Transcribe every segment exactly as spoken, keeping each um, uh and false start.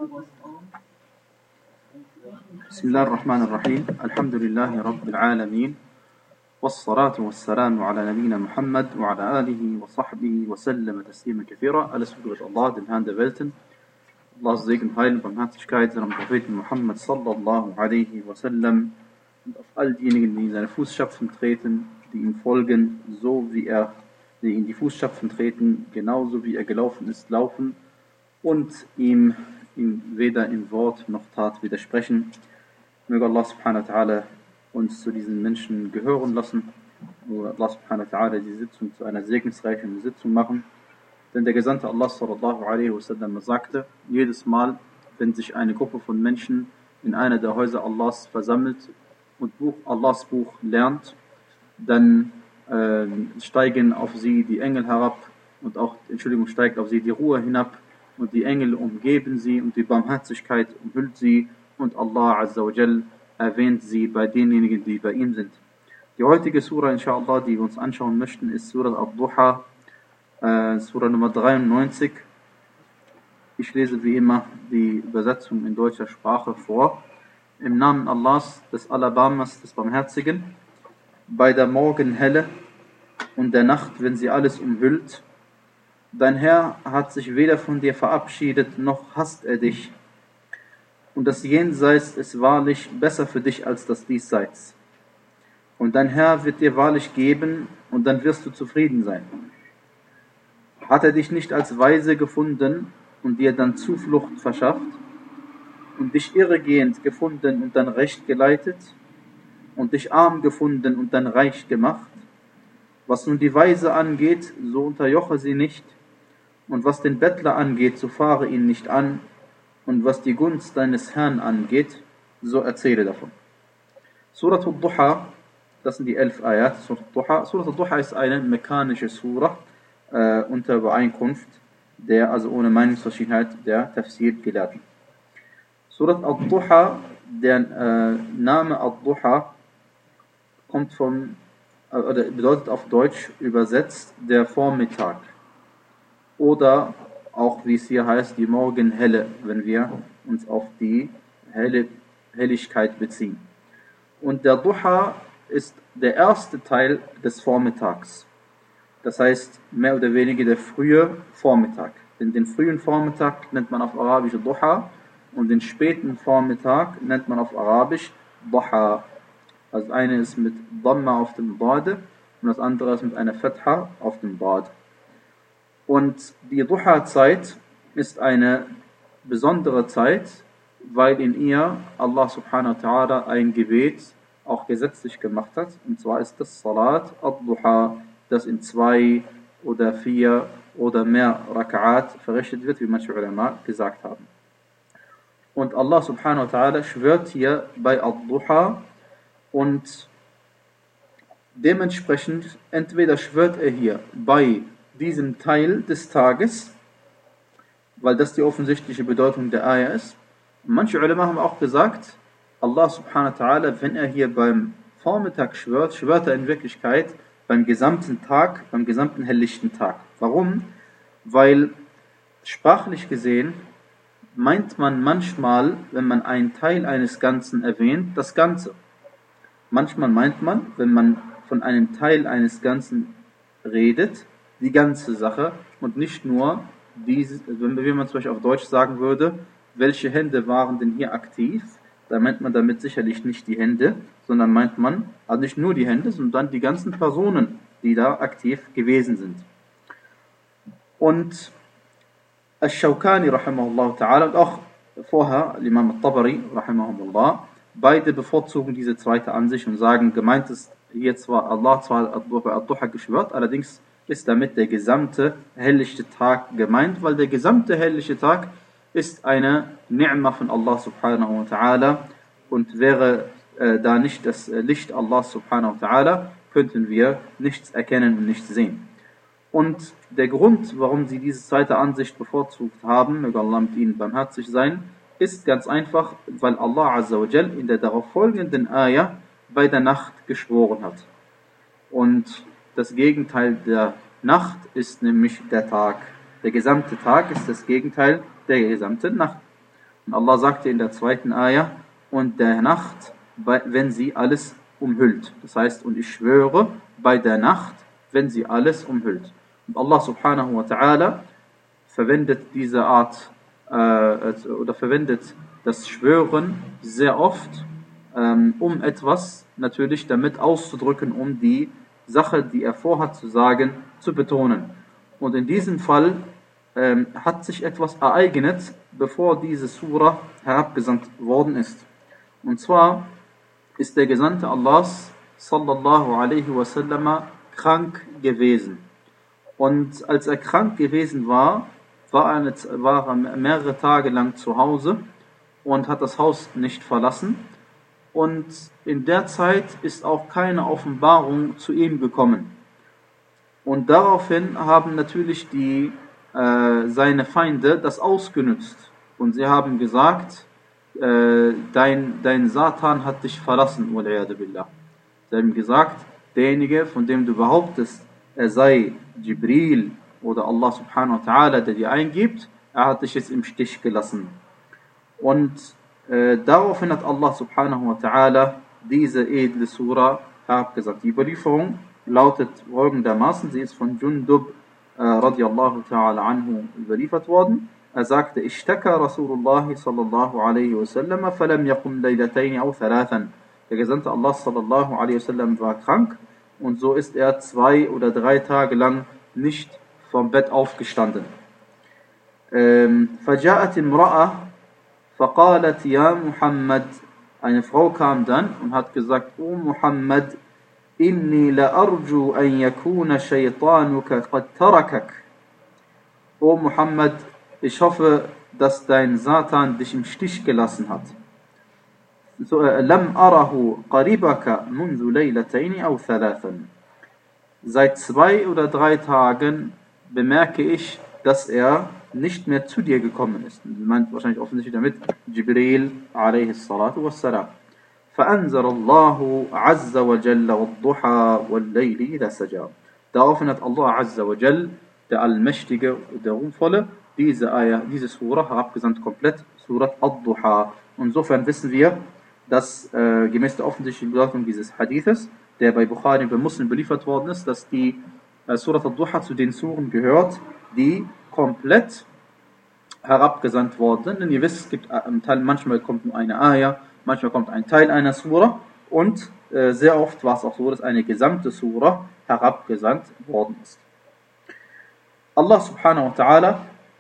بسم الله الرحمن الرحيم الحمد لله رب العالمين والصلاة والسلام على نبينا Muhammad وعلى آله وصحبه وسلم تسليما كثيرا. Alles Gute mit Allah, dem Herrn der Welten. Allahs Segen, Heil und Barmherzigkeit seinem Propheten Muhammad sallallahu alaihi wasallam und auf all diejenigen, die in seine Fußstapfen treten, die ihm folgen, so wie er, die in die Fußstapfen treten, genauso wie er gelaufen ist, laufen und ihm, ihm weder in Wort noch Tat widersprechen. Möge Allah subhanahu wa ta'ala uns zu diesen Menschen gehören lassen. Möge Allah subhanahu wa ta'ala die Sitzung zu einer segensreichen Sitzung machen. Denn der Gesandte Allah sallallahu alaihi wasallam sagte, jedes Mal, wenn sich eine Gruppe von Menschen in einer der Häuser Allahs versammelt und Buch, Allahs Buch lernt, dann äh, steigen auf sie die Engel herab und auch, Entschuldigung, steigt auf sie die Ruhe hinab und die Engel umgeben sie und die Barmherzigkeit umhüllt sie und Allah Azza wa Jal erwähnt sie bei denjenigen, die bei ihm sind. Die heutige Surah, inshallah, die wir uns anschauen möchten, ist Surah Ad-Duha, äh, Surah Nummer dreiundneunzig. Ich lese wie immer die Übersetzung in deutscher Sprache vor. Im Namen Allahs, des Alabamas, des Barmherzigen, bei der Morgenhelle und der Nacht, wenn sie alles umhüllt. Dein Herr hat sich weder von dir verabschiedet, noch hasst er dich. Und das Jenseits ist wahrlich besser für dich als das Diesseits. Und dein Herr wird dir wahrlich geben, und dann wirst du zufrieden sein. Hat er dich nicht als Weise gefunden und dir dann Zuflucht verschafft und dich irregehend gefunden und dann recht geleitet und dich arm gefunden und dann reich gemacht? Was nun die Weise angeht, so unterjoche sie nicht, und was den Bettler angeht, so fahre ihn nicht an, und was die Gunst deines Herrn angeht, so erzähle davon. Surah Ad-Duha, das sind die elf Ayat. Surah Ad-Duha, Surah Ad-Duha ist eine mekanische Surah äh, unter Übereinkunft der, also ohne Meinungsverschiedenheit der Tafsir-Gelehrten. Surah Ad-Duha, der äh, Name Ad-Duha kommt von, äh, oder bedeutet auf Deutsch übersetzt der Vormittag. Oder auch, wie es hier heißt, die Morgenhelle, wenn wir uns auf die helle Helligkeit beziehen. Und der Duha ist der erste Teil des Vormittags. Das heißt, mehr oder weniger der frühe Vormittag. Denn den frühen Vormittag nennt man auf Arabisch Duha und den späten Vormittag nennt man auf Arabisch Duha. Also das eine ist mit Dhamma auf dem Bade und das andere ist mit einer Fatha auf dem Bad. Und die Duha-Zeit ist eine besondere Zeit, weil in ihr Allah subhanahu wa ta'ala ein Gebet auch gesetzlich gemacht hat. Und zwar ist das Salat ad-Duha, das in zwei oder vier oder mehr Raka'at verrichtet wird, wie manche Ulama gesagt haben. Und Allah subhanahu wa ta'ala schwört hier bei ad-Duha und dementsprechend entweder schwört er hier bei diesem Teil des Tages, weil das die offensichtliche Bedeutung der Ayah ist. Manche Ulama haben auch gesagt, Allah subhanahu wa ta'ala, wenn er hier beim Vormittag schwört, schwört er in Wirklichkeit beim gesamten Tag, beim gesamten helllichten Tag. Warum? Weil sprachlich gesehen meint man manchmal, wenn man einen Teil eines Ganzen erwähnt, das Ganze. Manchmal meint man, wenn man von einem Teil eines Ganzen redet, die ganze Sache und nicht nur diese, wenn man zum Beispiel auf Deutsch sagen würde, welche Hände waren denn hier aktiv, da meint man damit sicherlich nicht die Hände, sondern meint man also nicht nur die Hände, sondern die ganzen Personen, die da aktiv gewesen sind. Und Ash-Shawkani rahimahullah ta'ala und auch vorher Imam al-Tabari rahimahullah, beide bevorzugen diese zweite Ansicht und sagen, gemeint ist hier zwar Allah zwar Ad-Duha geschwört, allerdings ist damit der gesamte helllichte Tag gemeint, weil der gesamte hellliche Tag ist eine Ni'ma von Allah subhanahu wa ta'ala und wäre äh, da nicht das Licht Allah subhanahu wa ta'ala, könnten wir nichts erkennen und nichts sehen. Und der Grund, warum sie diese zweite Ansicht bevorzugt haben, möge Allah mit ihnen barmherzig sein, ist ganz einfach, weil Allah Azza wa Jal in der darauf folgenden Ayah bei der Nacht geschworen hat. Und das Gegenteil der Nacht ist nämlich der Tag. Der gesamte Tag ist das Gegenteil der gesamten Nacht. Und Allah sagte in der zweiten Ayah, und der Nacht, wenn sie alles umhüllt. Das heißt, und ich schwöre bei der Nacht, wenn sie alles umhüllt. Und Allah subhanahu wa ta'ala verwendet diese Art äh, oder verwendet das Schwören sehr oft, ähm, um etwas natürlich damit auszudrücken, um die Sache, die er vorhat zu sagen, zu betonen. Und in diesem Fall ähm, hat sich etwas ereignet, bevor diese Surah herabgesandt worden ist. Und zwar ist der Gesandte Allahs sallallahu alaihi wasallam krank gewesen. Und als er krank gewesen war, war er, eine, war er mehrere Tage lang zu Hause und hat das Haus nicht verlassen. Und in der Zeit ist auch keine Offenbarung zu ihm gekommen. Und daraufhin haben natürlich die, äh, seine Feinde das ausgenutzt. Und sie haben gesagt, äh, dein, dein Satan hat dich verlassen, wal-'iyadu billah. Sie haben gesagt, derjenige, von dem du behauptest, er sei Jibril oder Allah subhanahu wa ta'ala, der dir eingibt, er hat dich jetzt im Stich gelassen. Und äh, daraufhin hat Allah subhanahu wa ta'ala diese edle Surah herabgesagt. Die Überlieferung lautet folgendermaßen, sie ist von Jundub äh, radiallahu ta'ala anhu überliefert worden. Er sagte, Ishtaka Rasulullah sallallahu alaihi wasallam, falam yakum laylatayn aw thalathan. Der Gesandte Allah sallallahu alaihi wasallam war krank und so ist er zwei oder drei Tage lang nicht vom Bett aufgestanden. فجاءت امرأة فقالت يا محمد, eine Frau kam dann und hat gesagt, O Muhammad, inni la arju an yakuna shaytanuka qad tarakak. O Muhammad, ich hoffe, dass dein Satan dich im Stich gelassen hat. Lam arahu qaribaka mundu laylatayn aw thalathan. Seit zwei oder drei Tagen bemerke ich, dass er nicht mehr zu dir gekommen ist. Sie meint wahrscheinlich offensichtlich damit Jibril alayhi salatu wassalam. فأنزل الله عز وجل والضحى والليل إذا سجى. Daraufhin hat Allah Azza wa Jal, der Allmächtige und der Ruhmvolle, diese Ayah, diese Surah herabgesandt komplett, Surat Ad-Duha. Insofern wissen wir, dass äh, gemäß der offensichtlichen Bedeutung dieses Hadithes, der bei Bukhari und bei Muslim beliefert worden ist, dass die äh, Surat Ad-Duha zu den Suren gehört, die komplett herabgesandt worden sind. Denn ihr wisst, es gibt einen Teil, manchmal kommt nur eine Ayah, manchmal kommt ein Teil einer Surah und äh, sehr oft war es auch so, dass eine gesamte Surah herabgesandt worden ist. Allah subhanahu wa ta'ala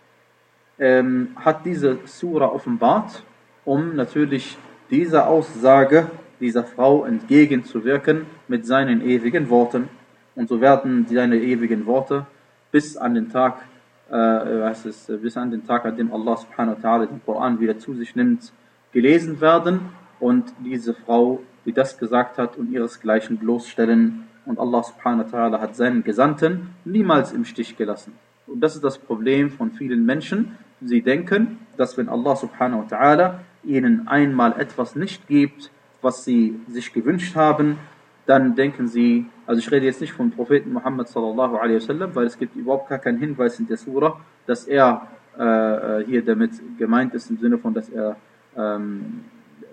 ähm, hat diese Surah offenbart, um natürlich dieser Aussage dieser Frau entgegenzuwirken mit seinen ewigen Worten. Und so werden seine ewigen Worte bis an den Tag, äh, was ist, bis an den Tag, an dem Allah subhanahu wa ta'ala den Koran wieder zu sich nimmt, gelesen werden und diese Frau, die das gesagt hat, und ihresgleichen bloßstellen. Und Allah subhanahu wa ta'ala hat seinen Gesandten niemals im Stich gelassen. Und das ist das Problem von vielen Menschen. Sie denken, dass wenn Allah subhanahu wa ta'ala ihnen einmal etwas nicht gibt, was sie sich gewünscht haben, dann denken sie, also ich rede jetzt nicht vom Propheten Muhammad sallallahu alaihi wasallam, weil es gibt überhaupt gar keinen Hinweis in der Surah, dass er äh, hier damit gemeint ist, im Sinne von, dass er ähm,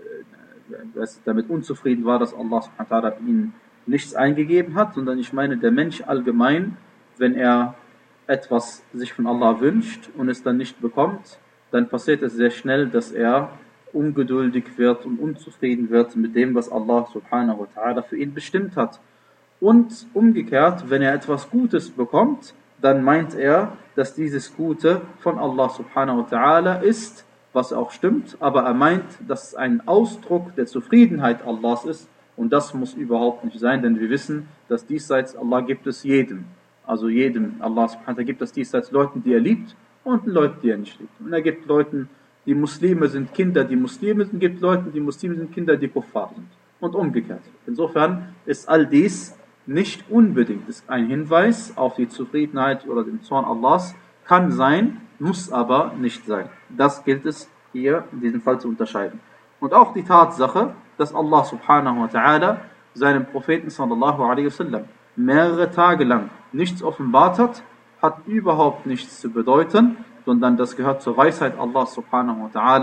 dass damit unzufrieden war, dass Allah subhanahu wa ta'ala ihnen nichts eingegeben hat, sondern ich meine der Mensch allgemein, wenn er etwas sich von Allah wünscht und es dann nicht bekommt, dann passiert es sehr schnell, dass er ungeduldig wird und unzufrieden wird mit dem, was Allah subhanahu wa ta'ala für ihn bestimmt hat. Und umgekehrt, wenn er etwas Gutes bekommt, dann meint er, dass dieses Gute von Allah subhanahu wa ta'ala ist, was auch stimmt, aber er meint, dass es ein Ausdruck der Zufriedenheit Allahs ist und das muss überhaupt nicht sein, denn wir wissen, dass diesseits Allah gibt es jedem. Also jedem, Allah subhanahu wa ta'ala gibt es diesseits Leuten, die er liebt und Leuten, die er nicht liebt. Und er gibt Leuten, die Muslime sind Kinder, die Muslime sind, gibt Leuten, die Muslime sind Kinder, die Kuffar sind. Und umgekehrt. Insofern ist all dies nicht unbedingt ist ein Hinweis auf die Zufriedenheit oder den Zorn Allahs, kann sein, muss aber nicht sein. Das gilt es hier in diesem Fall zu unterscheiden. Und auch die Tatsache, dass Allah subhanahu wa ta'ala seinem Propheten sallallahu alaihi wasallam mehrere Tage lang nichts offenbart hat, hat überhaupt nichts zu bedeuten, sondern das gehört zur Weisheit Allah subhanahu wa ta'ala,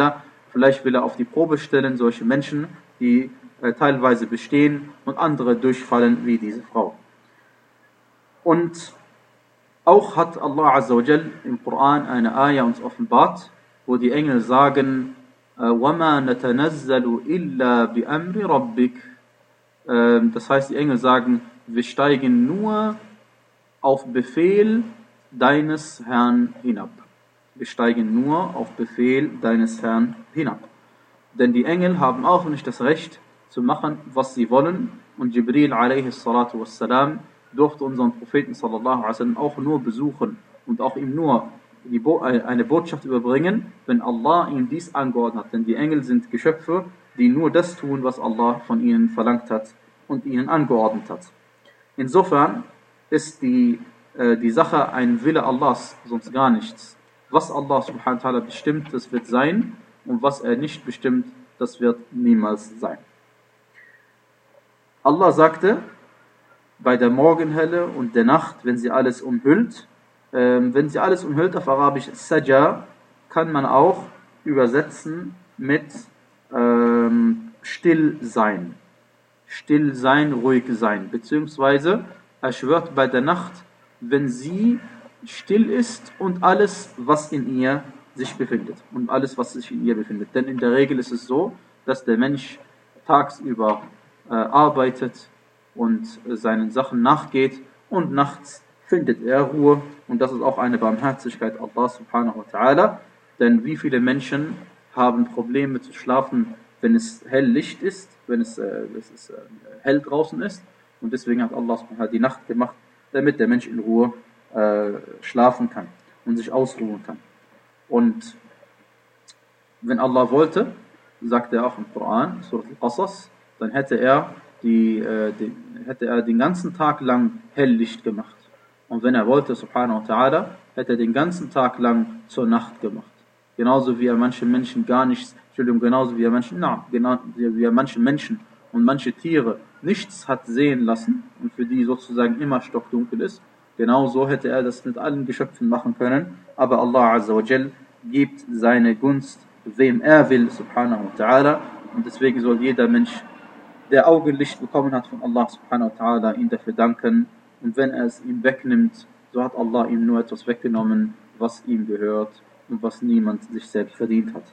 Vielleicht will er auf die Probe stellen, solche Menschen, die äh, teilweise bestehen und andere durchfallen wie diese Frau. Und auch hat Allah Azza wa Jal im Koran eine Ayah uns offenbart, wo die Engel sagen, وَمَا نَتَنَزَّلُ إِلَّا بِأَمْرِ رَبِّكَ. Das heißt, die Engel sagen, wir steigen nur auf Befehl deines Herrn hinab. Wir steigen nur auf Befehl deines Herrn hinab. Denn die Engel haben auch nicht das Recht zu machen, was sie wollen. Und Jibril a.s. durfte unseren Propheten sallallahu alaihi wasallam auch nur besuchen und auch ihm nur die Bo- eine Botschaft überbringen, wenn Allah ihm dies angeordnet hat. Denn die Engel sind Geschöpfe, die nur das tun, was Allah von ihnen verlangt hat und ihnen angeordnet hat. Insofern ist die, äh, die Sache ein Wille Allahs, sonst gar nichts. Was Allah subhanahu wa ta'ala bestimmt, das wird sein, und was er nicht bestimmt, das wird niemals sein. Allah sagte, bei der Morgenhelle und der Nacht, wenn sie alles umhüllt, ähm, wenn sie alles umhüllt auf Arabisch, Saja, kann man auch übersetzen mit ähm, still sein. Still sein, ruhig sein. Beziehungsweise, er schwört bei der Nacht, wenn sie still ist und alles, was in ihr sich befindet. Und alles, was sich in ihr befindet. Denn in der Regel ist es so, dass der Mensch tagsüber äh, arbeitet und äh, seinen Sachen nachgeht und nachts findet er Ruhe. Und das ist auch eine Barmherzigkeit Allah subhanahu wa ta'ala. Denn wie viele Menschen haben Probleme zu schlafen, wenn es hell Licht ist, wenn es, äh, es ist, äh, hell draußen ist. Und deswegen hat Allah subhanahu wa ta'ala die Nacht gemacht, damit der Mensch in Ruhe äh, schlafen kann und sich ausruhen kann. Und wenn Allah wollte, sagt er auch im Koran, Surah Al-Qasas, dann hätte er, die, äh, die, hätte er den ganzen Tag lang Helllicht gemacht. Und wenn er wollte, subhanahu wa ta'ala, hätte er den ganzen Tag lang zur Nacht gemacht. Genauso wie er manche Menschen gar nichts, Entschuldigung, genauso wie er manchen, na, genau, wie er manche Menschen und manche Tiere nichts hat sehen lassen und für die sozusagen immer stockdunkel ist, genauso hätte er das mit allen Geschöpfen machen können, aber Allah Azza wa Jal gibt seine Gunst, wem er will, subhanahu wa ta'ala, und deswegen soll jeder Mensch, der Augenlicht bekommen hat von Allah subhanahu wa ta'ala, ihn dafür danken, und wenn er es ihm wegnimmt, so hat Allah ihm nur etwas weggenommen, was ihm gehört und was niemand sich selbst verdient hat.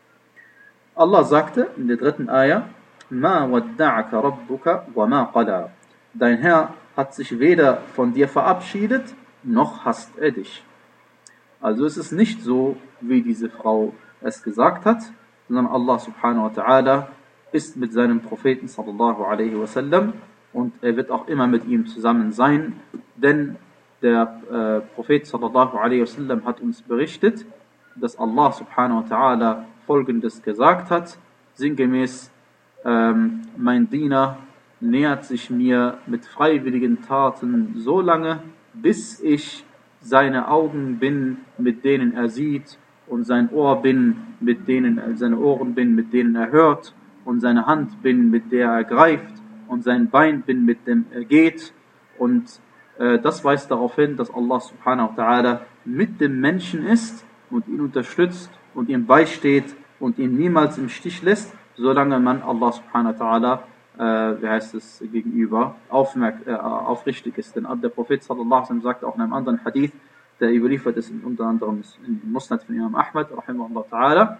Allah sagte in der dritten Ayah, Ma wadda'aka rabbuka wa ma qala. Dein Herr hat sich weder von dir verabschiedet, noch hasst er dich. Also es ist nicht so, wie diese Frau es gesagt hat, sondern Allah subhanahu wa ta'ala ist mit seinem Propheten sallallahu alaihi wasallam und er wird auch immer mit ihm zusammen sein, denn der äh, Prophet sallallahu alaihi wasallam hat uns berichtet, dass Allah subhanahu wa ta'ala Folgendes gesagt hat, sinngemäß, ähm, mein Diener nähert sich mir mit freiwilligen Taten so lange, bis ich seine Augen bin, mit denen er sieht, und sein Ohr bin, mit denen er, seine Ohren bin, mit denen er hört, und seine Hand bin, mit der er greift, und sein Bein bin, mit dem er geht. Und äh, das weist darauf hin, dass Allah subhanahu wa ta'ala mit dem Menschen ist und ihn unterstützt und ihm beisteht und ihn niemals im Stich lässt, solange man Allah subhanahu wa ta'ala, äh, wie heißt es, gegenüber aufmerk- äh, aufrichtig ist. Denn der Prophet sallallahu alaihi wasallam sagt auch in einem anderen Hadith, der überliefert ist in unter anderem im Musnad von Imam Ahmad, rahimahullah ta'ala,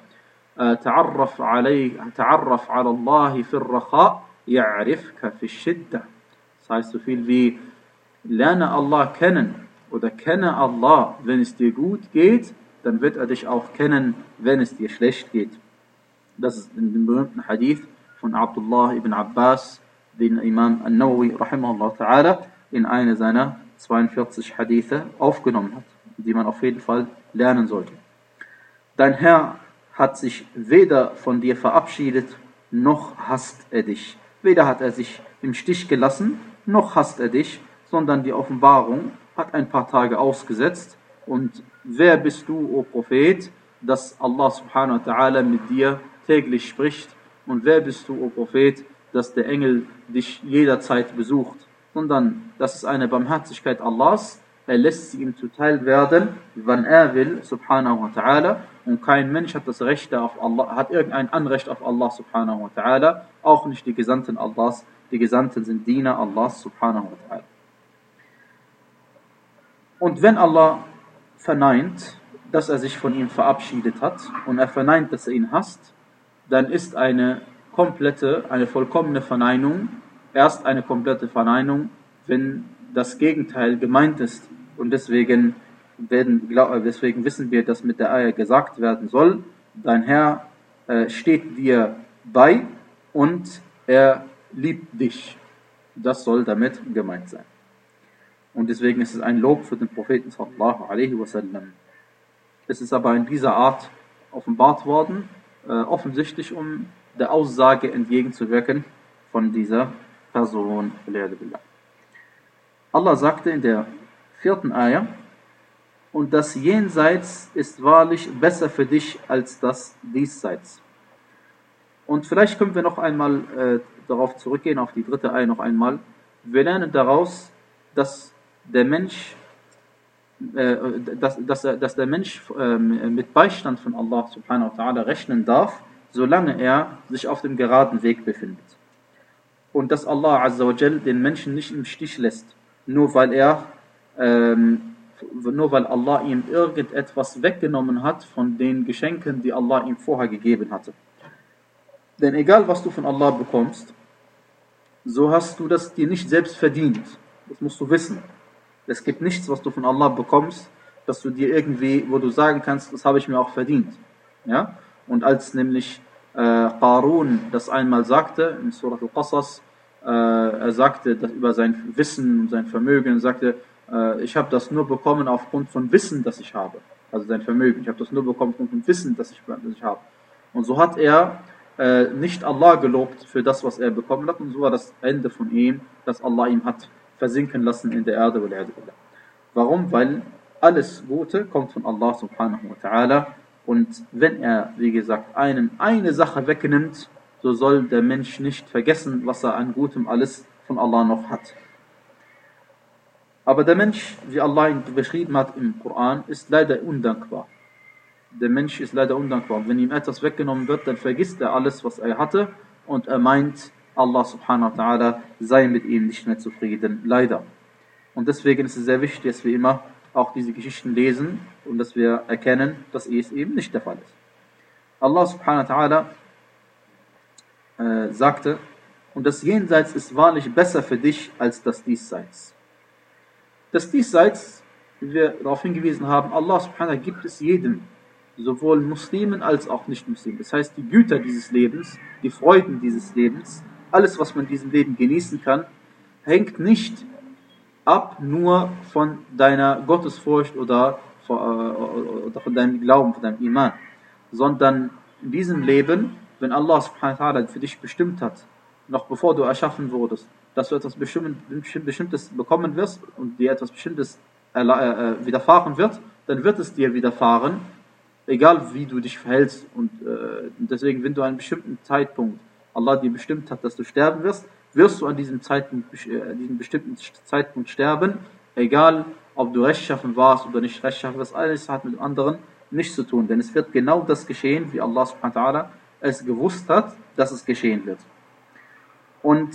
تعرف عليه تعرف على الله في الرخاء يعرفك في الشدة. Das heißt so viel wie lerne Allah kennen oder kenne Allah, wenn es dir gut geht, dann wird er dich auch kennen, wenn es dir schlecht geht. Das ist in dem berühmten Hadith von Abdullah ibn Abbas, den Imam An-Nawawi rahimahullah ta'ala in eine seiner zweiundvierzig Hadithe aufgenommen hat, die man auf jeden Fall lernen sollte. Dein Herr hat sich weder von dir verabschiedet, noch hasst er dich. Weder hat er sich im Stich gelassen, noch hasst er dich, sondern die Offenbarung hat ein paar Tage ausgesetzt. Und wer bist du, o Prophet, dass Allah subhanahu wa ta'ala mit dir täglich spricht? Und wer bist du, o Prophet, dass der Engel dich jederzeit besucht? Sondern das ist eine Barmherzigkeit Allahs. er lässt sie ihm zuteil werden, wann er will, subhanahu wa ta'ala, und kein Mensch hat das Recht auf Allah, hat irgendein Anrecht auf Allah subhanahu wa ta'ala, auch nicht die Gesandten Allahs, die Gesandten sind Diener Allahs subhanahu wa ta'ala. Und wenn Allah verneint, dass er sich von ihm verabschiedet hat, und er verneint, dass er ihn hasst, dann ist eine komplette, eine vollkommene Verneinung erst eine komplette Verneinung, wenn das Gegenteil gemeint ist. Und deswegen, werden, deswegen wissen wir, dass mit der Ayah gesagt werden soll, dein Herr äh, steht dir bei und er liebt dich. Das soll damit gemeint sein. Und deswegen ist es ein Lob für den Propheten sallallahu alaihi wasallam. Es ist aber in dieser Art offenbart worden, äh, offensichtlich um der Aussage entgegenzuwirken von dieser Person. Allah sagte in der vierten Ayah, und das Jenseits ist wahrlich besser für dich als das Diesseits. Und vielleicht können wir noch einmal äh, darauf zurückgehen, auf die dritte Ayah noch einmal. Wir lernen daraus, dass der Mensch, äh, dass, dass, dass der Mensch äh, mit Beistand von Allah subhanahu wa ta'ala rechnen darf, solange er sich auf dem geraden Weg befindet. Und dass Allah azza wa jal den Menschen nicht im Stich lässt, nur weil er, ähm, nur weil Allah ihm irgendetwas weggenommen hat von den Geschenken, die Allah ihm vorher gegeben hatte. Denn egal was du von Allah bekommst, so hast du das dir nicht selbst verdient. Das musst du wissen. Es gibt nichts, was du von Allah bekommst, dass du dir irgendwie, wo du sagen kannst, das habe ich mir auch verdient. Ja? Und als nämlich äh, Qarun das einmal sagte, in Surat al-Qasas, äh, er sagte das über sein Wissen und sein Vermögen, er sagte, äh, ich habe das nur bekommen aufgrund von Wissen, das ich habe. Also sein Vermögen, ich habe das nur bekommen aufgrund von Wissen, das ich, das ich habe. Und so hat er äh, nicht Allah gelobt für das, was er bekommen hat, und so war das Ende von ihm, dass Allah ihm hat versinken lassen in der Erde. Warum? Weil alles Gute kommt von Allah subhanahu wa ta'ala. Und wenn er, wie gesagt, einem eine Sache wegnimmt, so soll der Mensch nicht vergessen, was er an Gutem alles von Allah noch hat. Aber der Mensch, wie Allah ihn beschrieben hat im Koran, ist leider undankbar. Der Mensch ist leider undankbar. Wenn ihm etwas weggenommen wird, dann vergisst er alles, was er hatte, und er meint, Allah subhanahu wa ta'ala sei mit ihm nicht mehr zufrieden. Leider. Und deswegen ist es sehr wichtig, dass wir immer auch diese Geschichten lesen und dass wir erkennen, dass es eben nicht der Fall ist. Allah subhanahu wa ta'ala äh, sagte, und das Jenseits ist wahrlich besser für dich als das Diesseits. Das Diesseits, wie wir darauf hingewiesen haben, Allah subhanahu wa ta'ala gibt es jedem, sowohl Muslimen als auch Nicht-Muslimen. Das heißt, die Güter dieses Lebens, die Freuden dieses Lebens, alles, was man in diesem Leben genießen kann, hängt nicht ab nur von deiner Gottesfurcht oder von deinem Glauben, von deinem Iman, sondern in diesem Leben, wenn Allah subhanahu wa ta'ala für dich bestimmt hat, noch bevor du erschaffen wurdest, dass du etwas Bestimmtes bekommen wirst und dir etwas Bestimmtes widerfahren wird, dann wird es dir widerfahren, egal wie du dich verhältst. Und deswegen, wenn du an einem bestimmten Zeitpunkt Allah dir bestimmt hat, dass du sterben wirst, wirst du an diesem Zeitpunkt, äh, diesem bestimmten Zeitpunkt sterben, egal ob du rechtschaffen warst oder nicht rechtschaffen warst, alles hat mit dem anderen nichts zu tun, denn es wird genau das geschehen, wie Allah subhanahu wa ta'ala es gewusst hat, dass es geschehen wird. Und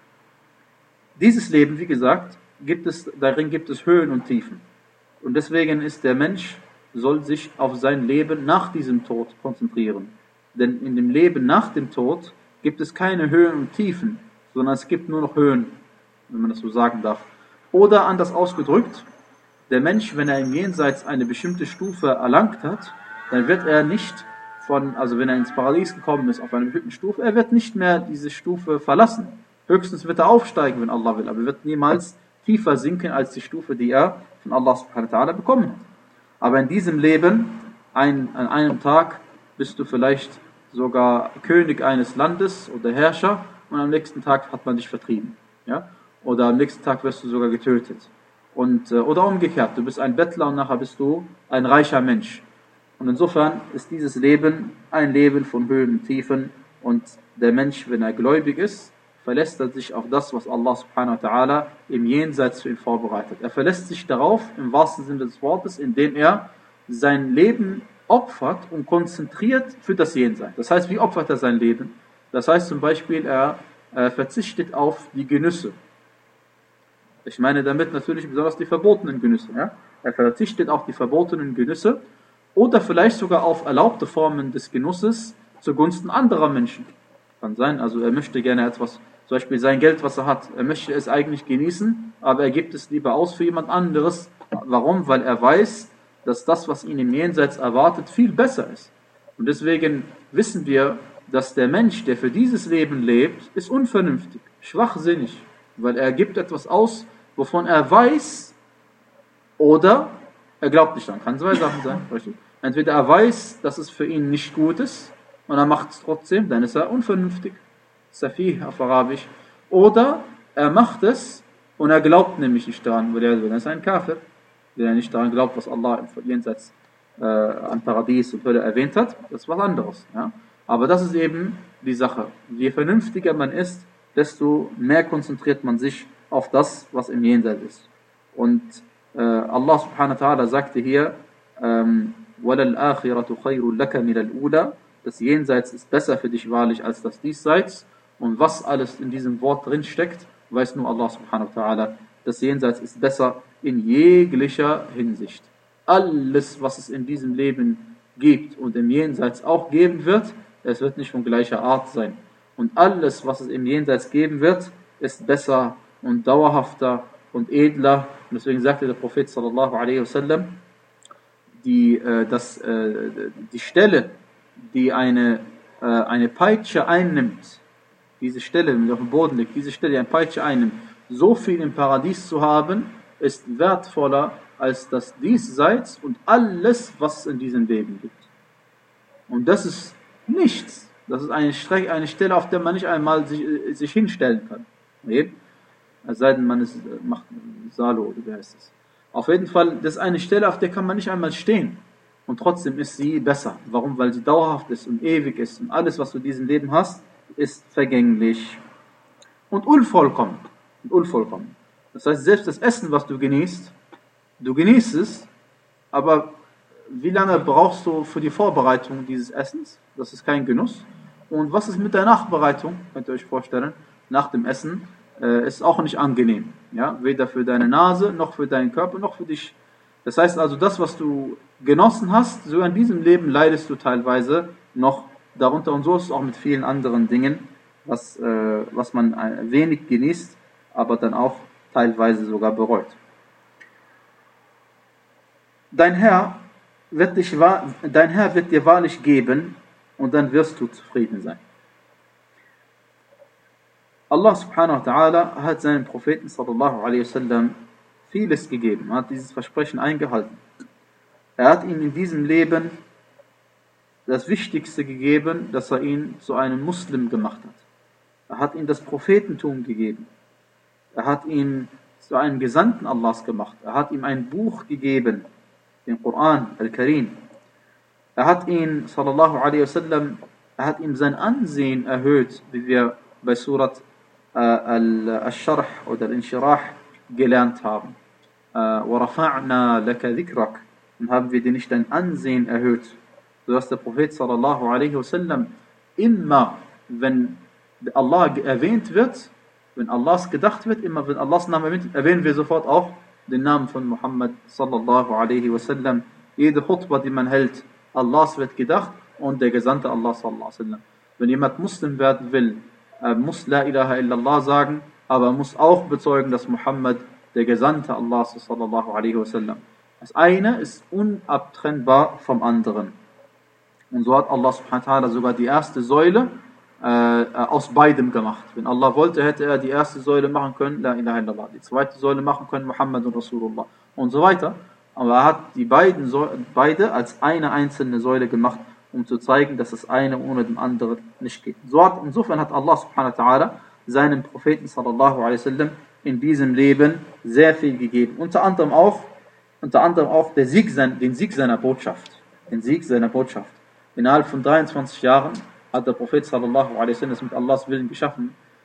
dieses Leben, wie gesagt, gibt es, darin gibt es Höhen und Tiefen. Und deswegen ist der Mensch, soll sich auf sein Leben nach diesem Tod konzentrieren. Denn in dem Leben nach dem Tod gibt es keine Höhen und Tiefen, sondern es gibt nur noch Höhen, wenn man das so sagen darf. Oder anders ausgedrückt, der Mensch, wenn er im Jenseits eine bestimmte Stufe erlangt hat, dann wird er nicht von, also wenn er ins Paradies gekommen ist, auf einer bestimmten Stufe, er wird nicht mehr diese Stufe verlassen. Höchstens wird er aufsteigen, wenn Allah will, aber er wird niemals tiefer sinken als die Stufe, die er von Allah subhanahu wa ta'ala bekommen hat. Aber in diesem Leben, ein, an einem Tag, bist du vielleicht sogar König eines Landes oder Herrscher, und am nächsten Tag hat man dich vertrieben. Ja? Oder am nächsten Tag wirst du sogar getötet. Und, oder umgekehrt, du bist ein Bettler und nachher bist du ein reicher Mensch. Und insofern ist dieses Leben ein Leben von Höhen und Tiefen, und der Mensch, wenn er gläubig ist, verlässt er sich auf das, was Allah subhanahu wa ta'ala im Jenseits für ihn vorbereitet. Er verlässt sich darauf, im wahrsten Sinne des Wortes, indem er sein Leben opfert und konzentriert für das Jenseits. Das heißt, wie opfert er sein Leben? Das heißt zum Beispiel, er äh, verzichtet auf die Genüsse. Ich meine damit natürlich besonders die verbotenen Genüsse. Ja? Er verzichtet auf die verbotenen Genüsse oder vielleicht sogar auf erlaubte Formen des Genusses zugunsten anderer Menschen. Kann sein, also er möchte gerne etwas, zum Beispiel sein Geld, was er hat, er möchte es eigentlich genießen, aber er gibt es lieber aus für jemand anderes. Warum? Weil er weiß, dass das, was ihn im Jenseits erwartet, viel besser ist. Und deswegen wissen wir, dass der Mensch, der für dieses Leben lebt, ist unvernünftig, schwachsinnig, weil er gibt etwas aus, wovon er weiß, oder er glaubt nicht daran. Kann zwei Sachen sein, richtig? Entweder er weiß, dass es für ihn nicht gut ist, und er macht es trotzdem, dann ist er unvernünftig, Safih auf Arabisch, oder er macht es, und er glaubt nämlich nicht daran, weil er ist ein Kafir, der nicht daran glaubt, was Allah im Jenseits äh, an Paradies und Hölle erwähnt hat, das ist was anderes. Ja? Aber das ist eben die Sache. Je vernünftiger man ist, desto mehr konzentriert man sich auf das, was im Jenseits ist. Und äh, Allah subhanahu wa ta'ala sagte hier, ähm, وَلَلْآخِرَةُ خَيْرٌ لَكَ مِنَ الْأُولَى. Das Jenseits ist besser für dich wahrlich als das Diesseits. Und was alles in diesem Wort drin steckt, weiß nur Allah subhanahu wa ta'ala. Das Jenseits ist besser in jeglicher Hinsicht. Alles, was es in diesem Leben gibt und im Jenseits auch geben wird, es wird nicht von gleicher Art sein. Und alles, was es im Jenseits geben wird, ist besser und dauerhafter und edler. Und deswegen sagte der Prophet sallallahu alaihi wasallam, die, äh, dass, äh, die Stelle, die eine, äh, eine Peitsche einnimmt, diese Stelle, wenn sie auf dem Boden liegt, diese Stelle, die eine Peitsche einnimmt, so viel im Paradies zu haben, ist wertvoller als das Diesseits und alles, was es in diesem Leben gibt. Und das ist nichts. Das ist eine, Strecke, eine Stelle, auf der man nicht einmal sich, sich hinstellen kann. Es sei denn, man ist, macht Salo, oder wie heißt es. Auf jeden Fall, das ist eine Stelle, auf der kann man nicht einmal stehen. Und trotzdem ist sie besser. Warum? Weil sie dauerhaft ist und ewig ist. Und alles, was du in diesem Leben hast, ist vergänglich. Und unvollkommen. Und unvollkommen. Das heißt, selbst das Essen, was du genießt, du genießt es, aber wie lange brauchst du für die Vorbereitung dieses Essens? Das ist kein Genuss. Und was ist mit der Nachbereitung? Könnt ihr euch vorstellen, nach dem Essen äh, ist auch nicht angenehm. Ja? Weder für deine Nase, noch für deinen Körper, noch für dich. Das heißt also, das, was du genossen hast, sogar in diesem Leben leidest du teilweise noch darunter. Und so ist es auch mit vielen anderen Dingen, was, äh, was man ein wenig genießt, aber dann auch teilweise sogar bereut. Dein Herr wird dich, dein Herr wird dir wahrlich geben und dann wirst du zufrieden sein. Allah subhanahu wa ta'ala hat seinem Propheten sallallahu alaihi wasallam vieles gegeben, er hat dieses Versprechen eingehalten. Er hat ihm in diesem Leben das Wichtigste gegeben, dass er ihn zu einem Muslim gemacht hat. Er hat ihm das Prophetentum gegeben. Er hat ihn zu einem Gesandten Allahs gemacht. Er hat ihm ein Buch gegeben, den Koran, Al-Karim. Er hat ihn, sallallahu alaihi wasallam, er hat ihm sein Ansehen erhöht, wie wir bei Surat äh, Al-Sharh oder Al-Inshirah gelernt haben. وَرَفَعْنَا لَكَ ذِكْرَكَ. Und haben wir dir nicht dein Ansehen erhöht, sodass der Prophet sallallahu alaihi wasallam immer, wenn Allah erwähnt wird, wenn Allahs gedacht wird, immer wenn Allahs Name erwähnt, erwähnen wir sofort auch den Namen von Muhammad sallallahu alaihi wasallam. Jede Khutbah, die man hält, Allahs wird gedacht und der Gesandte Allah sallallahu alaihi wasallam. Wenn jemand Muslim werden will, er muss La ilaha illallah sagen, aber er muss auch bezeugen, dass Muhammad der Gesandte Allah sallallahu alaihi wasallam. Das eine ist unabtrennbar vom anderen. Und so hat Allah subhanahu wa ta'ala sogar die erste Säule äh, aus beidem gemacht. Wenn Allah wollte, hätte er die erste Säule machen können, La ilaha illallah. Die zweite Säule machen können, Muhammad und Rasulullah. Und so weiter. Aber er hat die beiden Säule, beide als eine einzelne Säule gemacht, um zu zeigen, dass das eine ohne dem anderen nicht geht. So hat, insofern hat Allah subhanahu wa ta'ala seinem Propheten sallallahu alaihi wasallam in diesem Leben sehr viel gegeben. Unter anderem auch, unter anderem auch der Sieg, den Sieg seiner Botschaft. Den Sieg seiner Botschaft. Innerhalb von dreiundzwanzig Jahren hat der Prophet sallallahu alaihi wasallam es mit Allahs Willen geschaffen,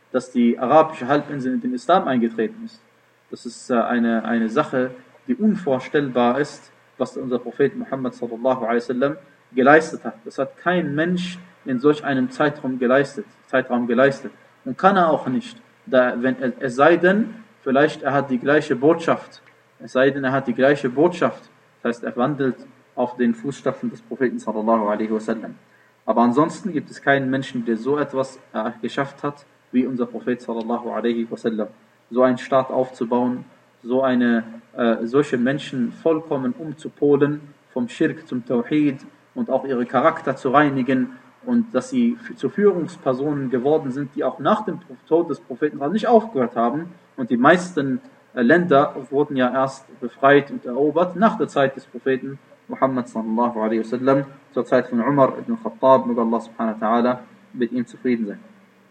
dass die arabische Halbinsel in den Islam eingetreten ist. Das ist eine, eine Sache, die unvorstellbar ist, was unser Prophet Muhammad sallallahu alaihi wasallam geleistet hat. Das hat kein Mensch in solch einem Zeitraum geleistet, Zeitraum geleistet. Und kann er auch nicht. Da, wenn, es sei denn, vielleicht er hat die gleiche Botschaft. Es sei denn, er hat die gleiche Botschaft. Das heißt, er wandelt auf den Fußstapfen des Propheten sallallahu alaihi wasallam. Aber ansonsten gibt es keinen Menschen, der so etwas äh, geschafft hat, wie unser Prophet sallallahu alaihi wasallam. So einen Staat aufzubauen, so eine, äh, solche Menschen vollkommen umzupolen, vom Schirk zum Tawhid und auch ihre Charakter zu reinigen und dass sie zu Führungspersonen geworden sind, die auch nach dem Tod des Propheten nicht aufgehört haben. Und die meisten äh, Länder wurden ja erst befreit und erobert nach der Zeit des Propheten Muhammad sallallahu alaihi wasallam, zur Zeit von Umar ibn Khattab, möge Allah subhanahu wa ta'ala mit ihm zufrieden sein.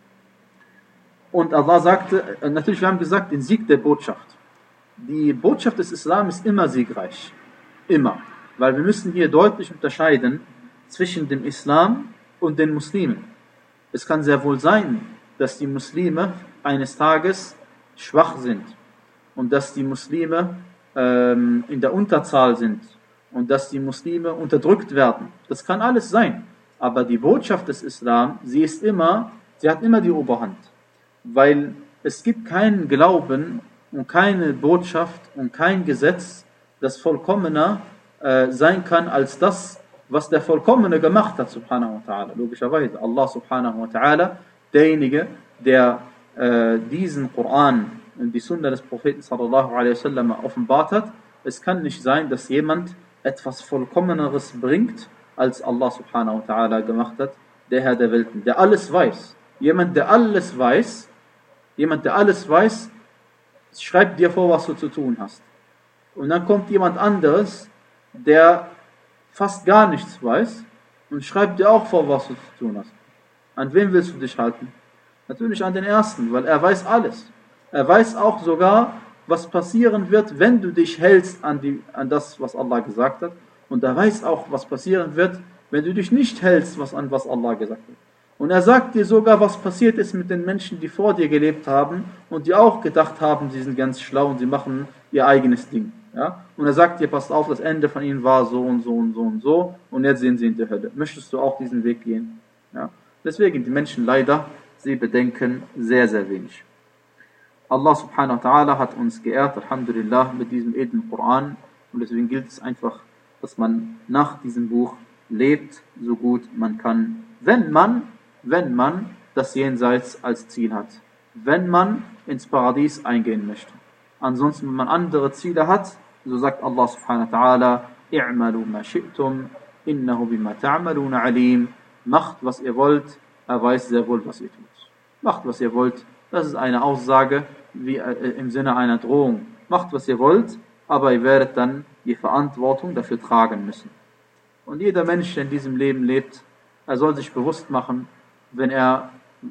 Und Allah sagte, natürlich, wir haben gesagt, den Sieg der Botschaft. Die Botschaft des Islam ist immer siegreich. Immer. Weil wir müssen hier deutlich unterscheiden zwischen dem Islam und den Muslimen. Es kann sehr wohl sein, dass die Muslime eines Tages schwach sind und dass die Muslime ähm, in der Unterzahl sind und dass die Muslime unterdrückt werden. Das kann alles sein. Aber die Botschaft des Islam, sie ist immer, sie hat immer die Oberhand. Weil es gibt keinen Glauben und keine Botschaft und kein Gesetz, das vollkommener äh, sein kann als das, was der Vollkommene gemacht hat, subhanahu wa ta'ala. Logischerweise, Allah subhanahu wa ta'ala, derjenige, der äh, diesen Koran und die Sunna des Propheten sallallahu alaihi wasallam offenbart hat. Es kann nicht sein, dass jemand etwas Vollkommeneres bringt, als Allah subhanahu wa ta'ala gemacht hat, der Herr der Welten, der alles weiß. Jemand, der alles weiß, jemand, der alles weiß, schreibt dir vor, was du zu tun hast. Und dann kommt jemand anderes, der fast gar nichts weiß und schreibt dir auch vor, was du zu tun hast. An wen willst du dich halten? Natürlich an den Ersten, weil er weiß alles. Er weiß auch sogar, was passieren wird, wenn du dich hältst an, die, an das, was Allah gesagt hat. Und er weiß auch, was passieren wird, wenn du dich nicht hältst was an was Allah gesagt hat. Und er sagt dir sogar, was passiert ist mit den Menschen, die vor dir gelebt haben und die auch gedacht haben, sie sind ganz schlau und sie machen ihr eigenes Ding. Ja? Und er sagt dir, passt auf, das Ende von ihnen war so und so und so und so und jetzt sind sie in der Hölle. Möchtest du auch diesen Weg gehen? Ja? Deswegen, die Menschen leider, sie bedenken sehr, sehr wenig. Allah subhanahu wa ta'ala hat uns geehrt, Alhamdulillah, mit diesem edlen Koran und deswegen gilt es einfach, dass man nach diesem Buch lebt, so gut man kann, wenn man wenn man das Jenseits als Ziel hat, wenn man ins Paradies eingehen möchte. Ansonsten, wenn man andere Ziele hat, so sagt Allah subhanahu wa ta'ala, i'malu ma shi'tum, innahu bima ta'maluna alim, macht was ihr wollt, er weiß sehr wohl, was ihr tut. Macht was ihr wollt, das ist eine Aussage wie äh, im Sinne einer Drohung. Macht was ihr wollt, aber ihr werdet dann die Verantwortung dafür tragen müssen. Und jeder Mensch, der in diesem Leben lebt, er soll sich bewusst machen, wenn er,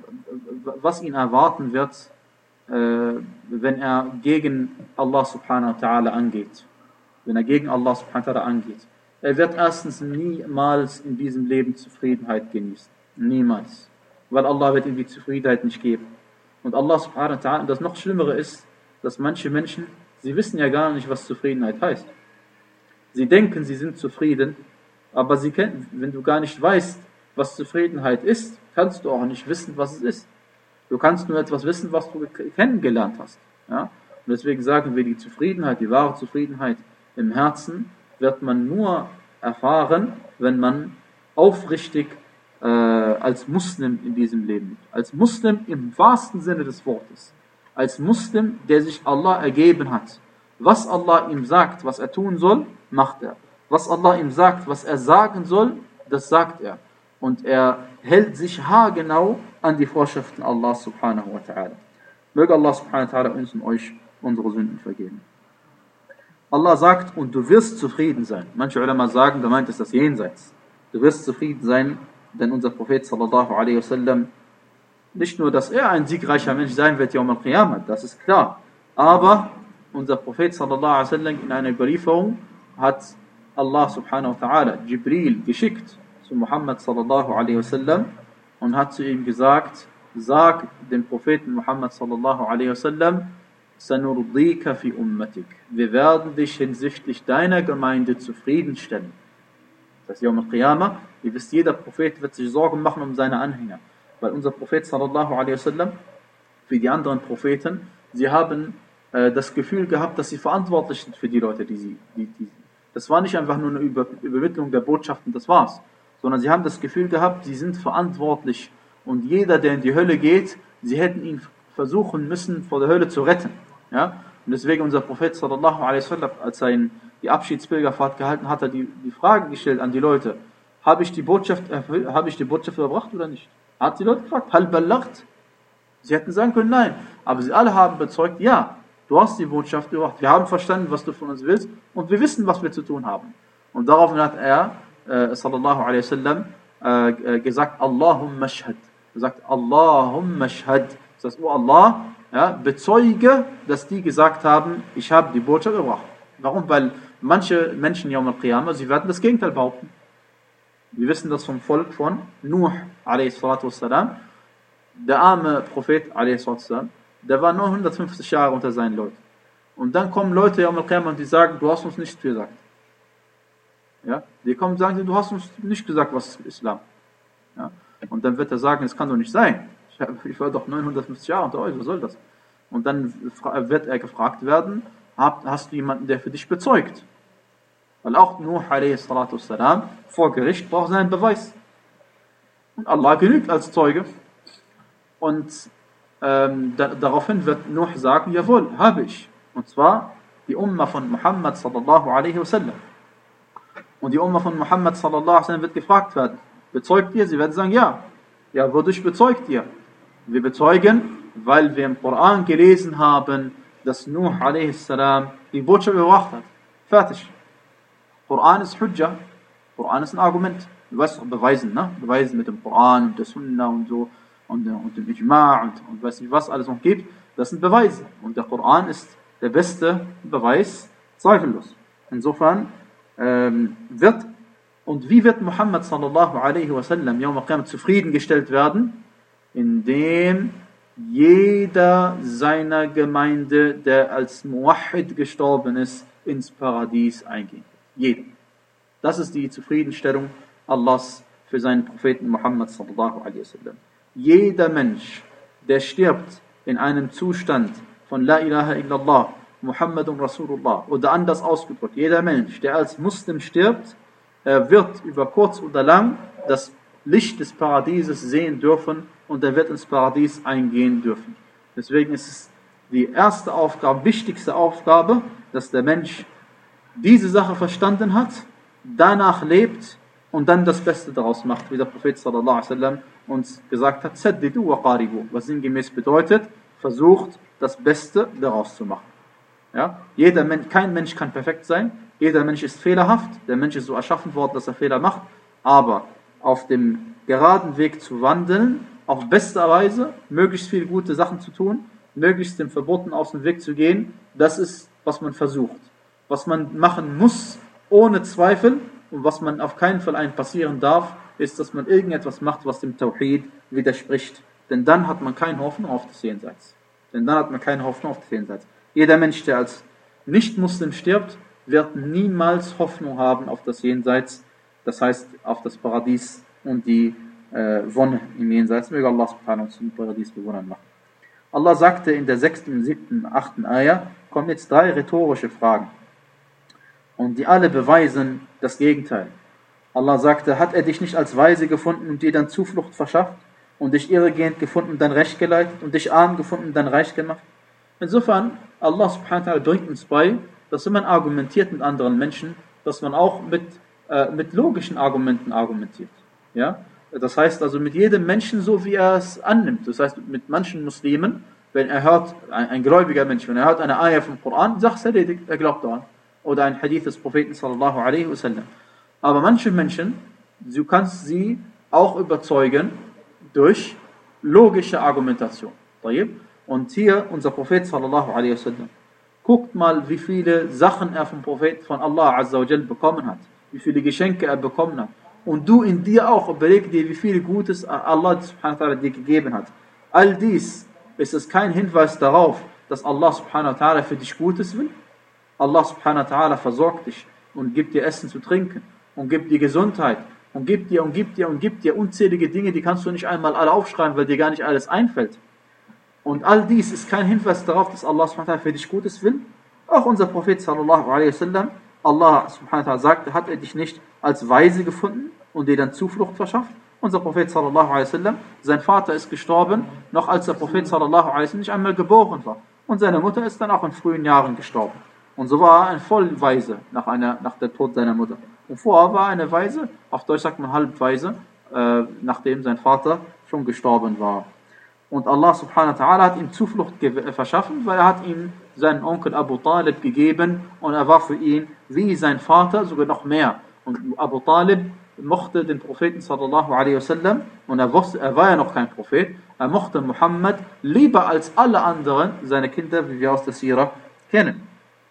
was ihn erwarten wird, äh, wenn er gegen Allah subhanahu wa ta'ala angeht. Wenn er gegen Allah subhanahu wa ta'ala angeht. Er wird erstens niemals in diesem Leben Zufriedenheit genießen. Niemals. Weil Allah wird ihm die Zufriedenheit nicht geben. Und Allah subhanahu wa ta'ala, das noch Schlimmere ist, dass manche Menschen, sie wissen ja gar nicht, was Zufriedenheit heißt. Sie denken, sie sind zufrieden, aber sie kennen, wenn du gar nicht weißt, was Zufriedenheit ist, kannst du auch nicht wissen, was es ist. Du kannst nur etwas wissen, was du kennengelernt hast. Ja? Und deswegen sagen wir, die Zufriedenheit, die wahre Zufriedenheit im Herzen wird man nur erfahren, wenn man aufrichtig äh, als Muslim in diesem Leben lebt. Als Muslim im wahrsten Sinne des Wortes. Als Muslim, der sich Allah ergeben hat. Was Allah ihm sagt, was er tun soll, macht er. Was Allah ihm sagt, was er sagen soll, das sagt er. Und er hält sich haargenau an die Vorschriften Allah subhanahu wa ta'ala. Möge Allah subhanahu wa ta'ala uns und euch unsere Sünden vergeben. Allah sagt, und du wirst zufrieden sein. Manche Ulama sagen, da meint es das Jenseits. Du wirst zufrieden sein, denn unser Prophet sallallahu alaihi wasallam, nicht nur, dass er ein siegreicher Mensch sein wird, Yawm al-Qiyamah, das ist klar. Aber unser Prophet sallallahu alaihi wasallam in einer Überlieferung hat Allah subhanahu wa ta'ala Jibril geschickt zu Muhammad sallallahu alaihi wasallam und hat zu ihm gesagt, sag dem Propheten Muhammad sallallahu alaihi wasallam, Sanurdika fi ummatik. Wir werden dich hinsichtlich deiner Gemeinde zufriedenstellen. Das ist Yawm al-Qiyamah. Ihr wisst, jeder Prophet wird sich Sorgen machen um seine Anhänger. Weil unser Prophet sallallahu alaihi wasallam, wie die anderen Propheten, sie haben äh, das Gefühl gehabt, dass sie verantwortlich sind für die Leute, die sie, die, die, das war nicht einfach nur eine Über, Übermittlung der Botschaften, das war's. Sondern sie haben das Gefühl gehabt, sie sind verantwortlich. Und jeder, der in die Hölle geht, sie hätten ihn versuchen müssen, vor der Hölle zu retten. Ja? Und deswegen unser Prophet sallallahu alaihi wasallam, als er die Abschiedspilgerfahrt gehalten hat, hat er die, die Frage gestellt an die Leute, habe ich die Botschaft erfüllt, habe ich die Botschaft überbracht oder nicht? Er hat die Leute gefragt, hal ballagt? Sie hätten sagen können, nein. Aber sie alle haben bezeugt, ja, du hast die Botschaft überbracht. Wir haben verstanden, was du von uns willst und wir wissen, was wir zu tun haben. Und daraufhin hat er, äh, sallallahu alaihi wasallam, äh, gesagt, Allahumma shahad. Er sagt, Allahumma shahad. Das heißt, oh Allah, ja, bezeuge, dass die gesagt haben, ich habe die Botschaft überbracht. Warum? Weil manche Menschen, Yawm al-Qiyamah, sie werden das Gegenteil behaupten. Wir wissen das vom Volk von Nuh, a.s. Der arme Prophet, a.s., der war nur hundertfünfzig Jahre unter seinen Leuten. Und dann kommen Leute, Yawm al-Qiyamah, und die sagen, du hast uns nichts gesagt. Ja? Die kommen und sagen, du hast uns nicht gesagt, was ist Islam. Ja? Und dann wird er sagen, es kann doch nicht sein. Ich war doch neunhundertfünfzig Jahre unter euch, was soll das? Und dann wird er gefragt werden, hast du jemanden, der für dich bezeugt? Weil auch Nuh a.s. vor Gericht braucht seinen Beweis. Und Allah genügt als Zeuge. Und ähm, da, daraufhin wird Nuh sagen, jawohl, habe ich. Und zwar die Ummah von Muhammad sallallahu alaihi wasallam. Und die Ummah von Muhammad sallallahu alaihi wasallam wird gefragt werden, bezeugt ihr? Sie werden sagen, ja. Ja, wodurch bezeugt ihr? Wir bezeugen, weil wir im Koran gelesen haben, dass Nuh a.s. die Botschaft überbracht hat. Fertig. Koran ist Hujja. Koran ist ein Argument. Du weißt doch, beweisen, ne? Beweisen mit dem Koran und der Sunna und so und, und dem Ijma' und, und weiß nicht, was alles noch gibt. Das sind Beweise. Und der Koran ist der beste Beweis, zweifellos. Insofern ähm, wird und wie wird Muhammad sallallahu alaihi wasallam Yawm al-Qiyamah zufriedengestellt werden? Indem jeder seiner Gemeinde, der als Muwahhid gestorben ist, ins Paradies eingehen. Jeder. Das ist die Zufriedenstellung Allahs für seinen Propheten Muhammad sallallahu alaihi wasallam. Jeder Mensch, der stirbt in einem Zustand von La ilaha illallah, Muhammadun Rasulullah, oder anders ausgedrückt, jeder Mensch, der als Muslim stirbt, er wird über kurz oder lang das Licht des Paradieses sehen dürfen und er wird ins Paradies eingehen dürfen. Deswegen ist es die erste Aufgabe, wichtigste Aufgabe, dass der Mensch diese Sache verstanden hat, danach lebt und dann das Beste daraus macht, wie der Prophet sallallahu alaihi wasallam uns gesagt hat, Saddidu wa qaribu, was sinngemäß bedeutet, versucht das Beste daraus zu machen. Ja? Jeder Mensch, kein Mensch kann perfekt sein, jeder Mensch ist fehlerhaft, der Mensch ist so erschaffen worden, dass er Fehler macht, aber auf dem geraden Weg zu wandeln, auf beste Weise, möglichst viele gute Sachen zu tun, möglichst dem Verboten aus dem Weg zu gehen, das ist, was man versucht. Was man machen muss, ohne Zweifel, und was man auf keinen Fall einem passieren darf, ist, dass man irgendetwas macht, was dem Tawhid widerspricht. Denn dann hat man keine Hoffnung auf das Jenseits. Denn dann hat man keine Hoffnung auf das Jenseits. Jeder Mensch, der als Nicht-Muslim stirbt, wird niemals Hoffnung haben auf das Jenseits, das heißt auf das Paradies und die äh, Wonne im Jenseits. Möge Allah subhanahu wa ta'ala zum Paradiesbewohnern machen. Allah sagte in der sechsten, siebten, achten Ayah, kommen jetzt drei rhetorische Fragen. Und die alle beweisen das Gegenteil. Allah sagte, hat er dich nicht als Weise gefunden und dir dann Zuflucht verschafft und dich irregehend gefunden und dann recht geleitet und dich arm gefunden und dann reich gemacht? Insofern, Allah subhanahu wa ta'ala bringt uns bei, dass wenn man argumentiert mit anderen Menschen, dass man auch mit, äh, mit logischen Argumenten argumentiert. Ja? Das heißt also mit jedem Menschen so, wie er es annimmt. Das heißt mit manchen Muslimen, wenn er hört, ein, ein gläubiger Mensch, wenn er hört eine Ayah vom Koran, sagt es erledigt, er glaubt daran. Oder ein Hadith des Propheten sallallahu alaihi wasallam. Aber manche Menschen, du kannst sie auch überzeugen durch logische Argumentation. Und hier unser Prophet sallallahu alaihi wasallam. Guckt mal, wie viele Sachen er vom Propheten von Allah azza wa jal bekommen hat. Wie viele Geschenke er bekommen hat. Und du in dir auch, überleg dir, wie viel Gutes Allah subhanahu wa ta'ala dir gegeben hat. all dies, ist es kein Hinweis darauf, dass Allah subhanahu wa ta'ala für dich Gutes will? Allah subhanahu wa ta'ala versorgt dich und gibt dir Essen zu trinken und gibt dir Gesundheit und gibt dir und gibt dir und gibt dir unzählige Dinge, die kannst du nicht einmal alle aufschreiben, weil dir gar nicht alles einfällt. Und all dies ist kein Hinweis darauf, dass Allah subhanahu wa ta'ala für dich Gutes will. Auch unser Prophet sallallahu alaihi wasallam, Allah subhanahu wa ta'ala sagte, hat er dich nicht als Weise gefunden und dir dann Zuflucht verschafft? Unser Prophet sallallahu alaihi wasallam, sein Vater ist gestorben, noch als der Prophet sallallahu alaihi wasallam nicht einmal geboren war. Und seine Mutter ist dann auch in frühen Jahren gestorben. Und so war er ein Vollweise nach, einer, nach der Tod seiner Mutter. Und vorher war er eine Weise, auf Deutsch sagt man Halbweise, äh, nachdem sein Vater schon gestorben war. Und Allah subhanahu wa ta'ala hat ihm Zuflucht verschaffen, weil er hat ihm seinen Onkel Abu Talib gegeben und er war für ihn wie sein Vater, sogar noch mehr. Und Abu Talib mochte den Propheten sallallahu alaihi wasallam und er wusste, er war ja noch kein Prophet, er mochte Muhammad lieber als alle anderen seine Kinder, wie wir aus der Sira kennen.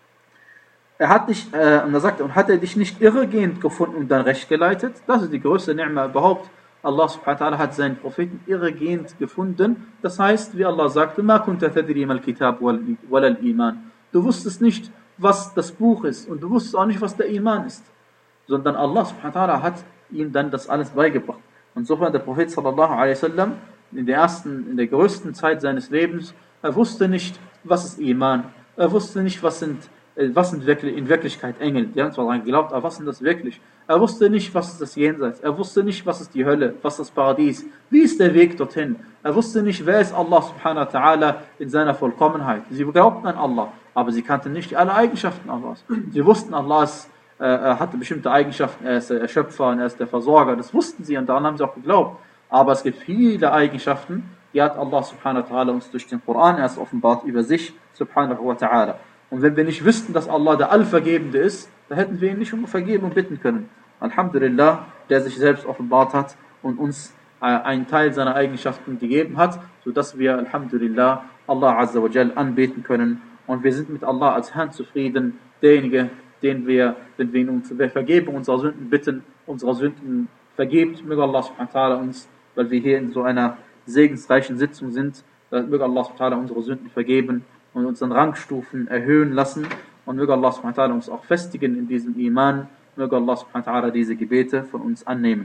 Er hat dich, äh, und er sagte, und hat er dich nicht irregehend gefunden und dann recht geleitet? Das ist die größte Ni'ma überhaupt. Allah subhanahu wa ta'ala hat seinen Propheten irregehend gefunden. Das heißt, wie Allah sagte, Ma kunta tadri mal kitab wal al iman. Du wusstest nicht, was das Buch ist und du wusstest auch nicht, was der Iman ist. Sondern Allah subhanahu wa ta'ala hat ihm dann das alles beigebracht. Und so war der Prophet sallallahu alaihi wasallam in der ersten, in der größten Zeit seines Lebens, er wusste nicht, was ist Iman. Er wusste nicht, was sind was sind wirklich, in Wirklichkeit Engel? Die haben zwar daran geglaubt, aber was sind das wirklich? Er wusste nicht, was ist das Jenseits. Er wusste nicht, was ist die Hölle, was ist das Paradies. Wie ist der Weg dorthin? Er wusste nicht, wer ist Allah subhanahu wa ta'ala in seiner Vollkommenheit. Sie glaubten an Allah, aber sie kannten nicht alle Eigenschaften Allahs. Sie wussten, Allah ist, äh, er hatte bestimmte Eigenschaften, er ist der Schöpfer und er ist der Versorger. Das wussten sie und daran haben sie auch geglaubt. Aber es gibt viele Eigenschaften, die hat Allah subhanahu wa ta'ala uns durch den Koran erst offenbart über sich subhanahu wa ta'ala. Und wenn wir nicht wüssten, dass Allah der Allvergebende ist, dann hätten wir ihn nicht um Vergebung bitten können. Alhamdulillah, der sich selbst offenbart hat und uns einen Teil seiner Eigenschaften gegeben hat, sodass wir, Alhamdulillah, Allah Azza wa Jal anbeten können. Und wir sind mit Allah als Herrn zufrieden, derjenige, den wir, wenn wir ihn um Vergebung unserer Sünden bitten, unsere Sünden vergibt. Möge Allah subhanahu wa ta'ala uns, weil wir hier in so einer segensreichen Sitzung sind, möge Allah subhanahu wa ta'ala unsere Sünden vergeben und unseren Rangstufen erhöhen lassen und möge Allah subhanahu wa ta'ala uns auch festigen in diesem Iman, möge Allah subhanahu wa ta'ala diese Gebete von uns annehmen.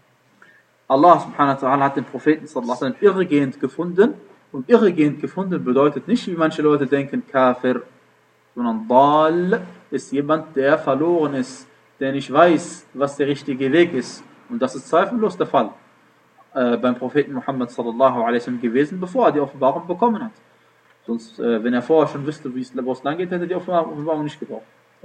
Allah subhanahu wa ta'ala hat den Propheten sallallahu alaihi wasallam irregehend gefunden und irregehend gefunden bedeutet nicht, wie manche Leute denken, Kafir, sondern Dal ist jemand, der verloren ist, der nicht weiß, was der richtige Weg ist und das ist zweifellos der Fall äh, beim Propheten Muhammad sallallahu alaihi wasallam gewesen, bevor er die Offenbarung bekommen hat. Sonst, äh, wenn er vorher schon wüsste, wie es lang geht, hätte er die Offenbarung nicht gebraucht.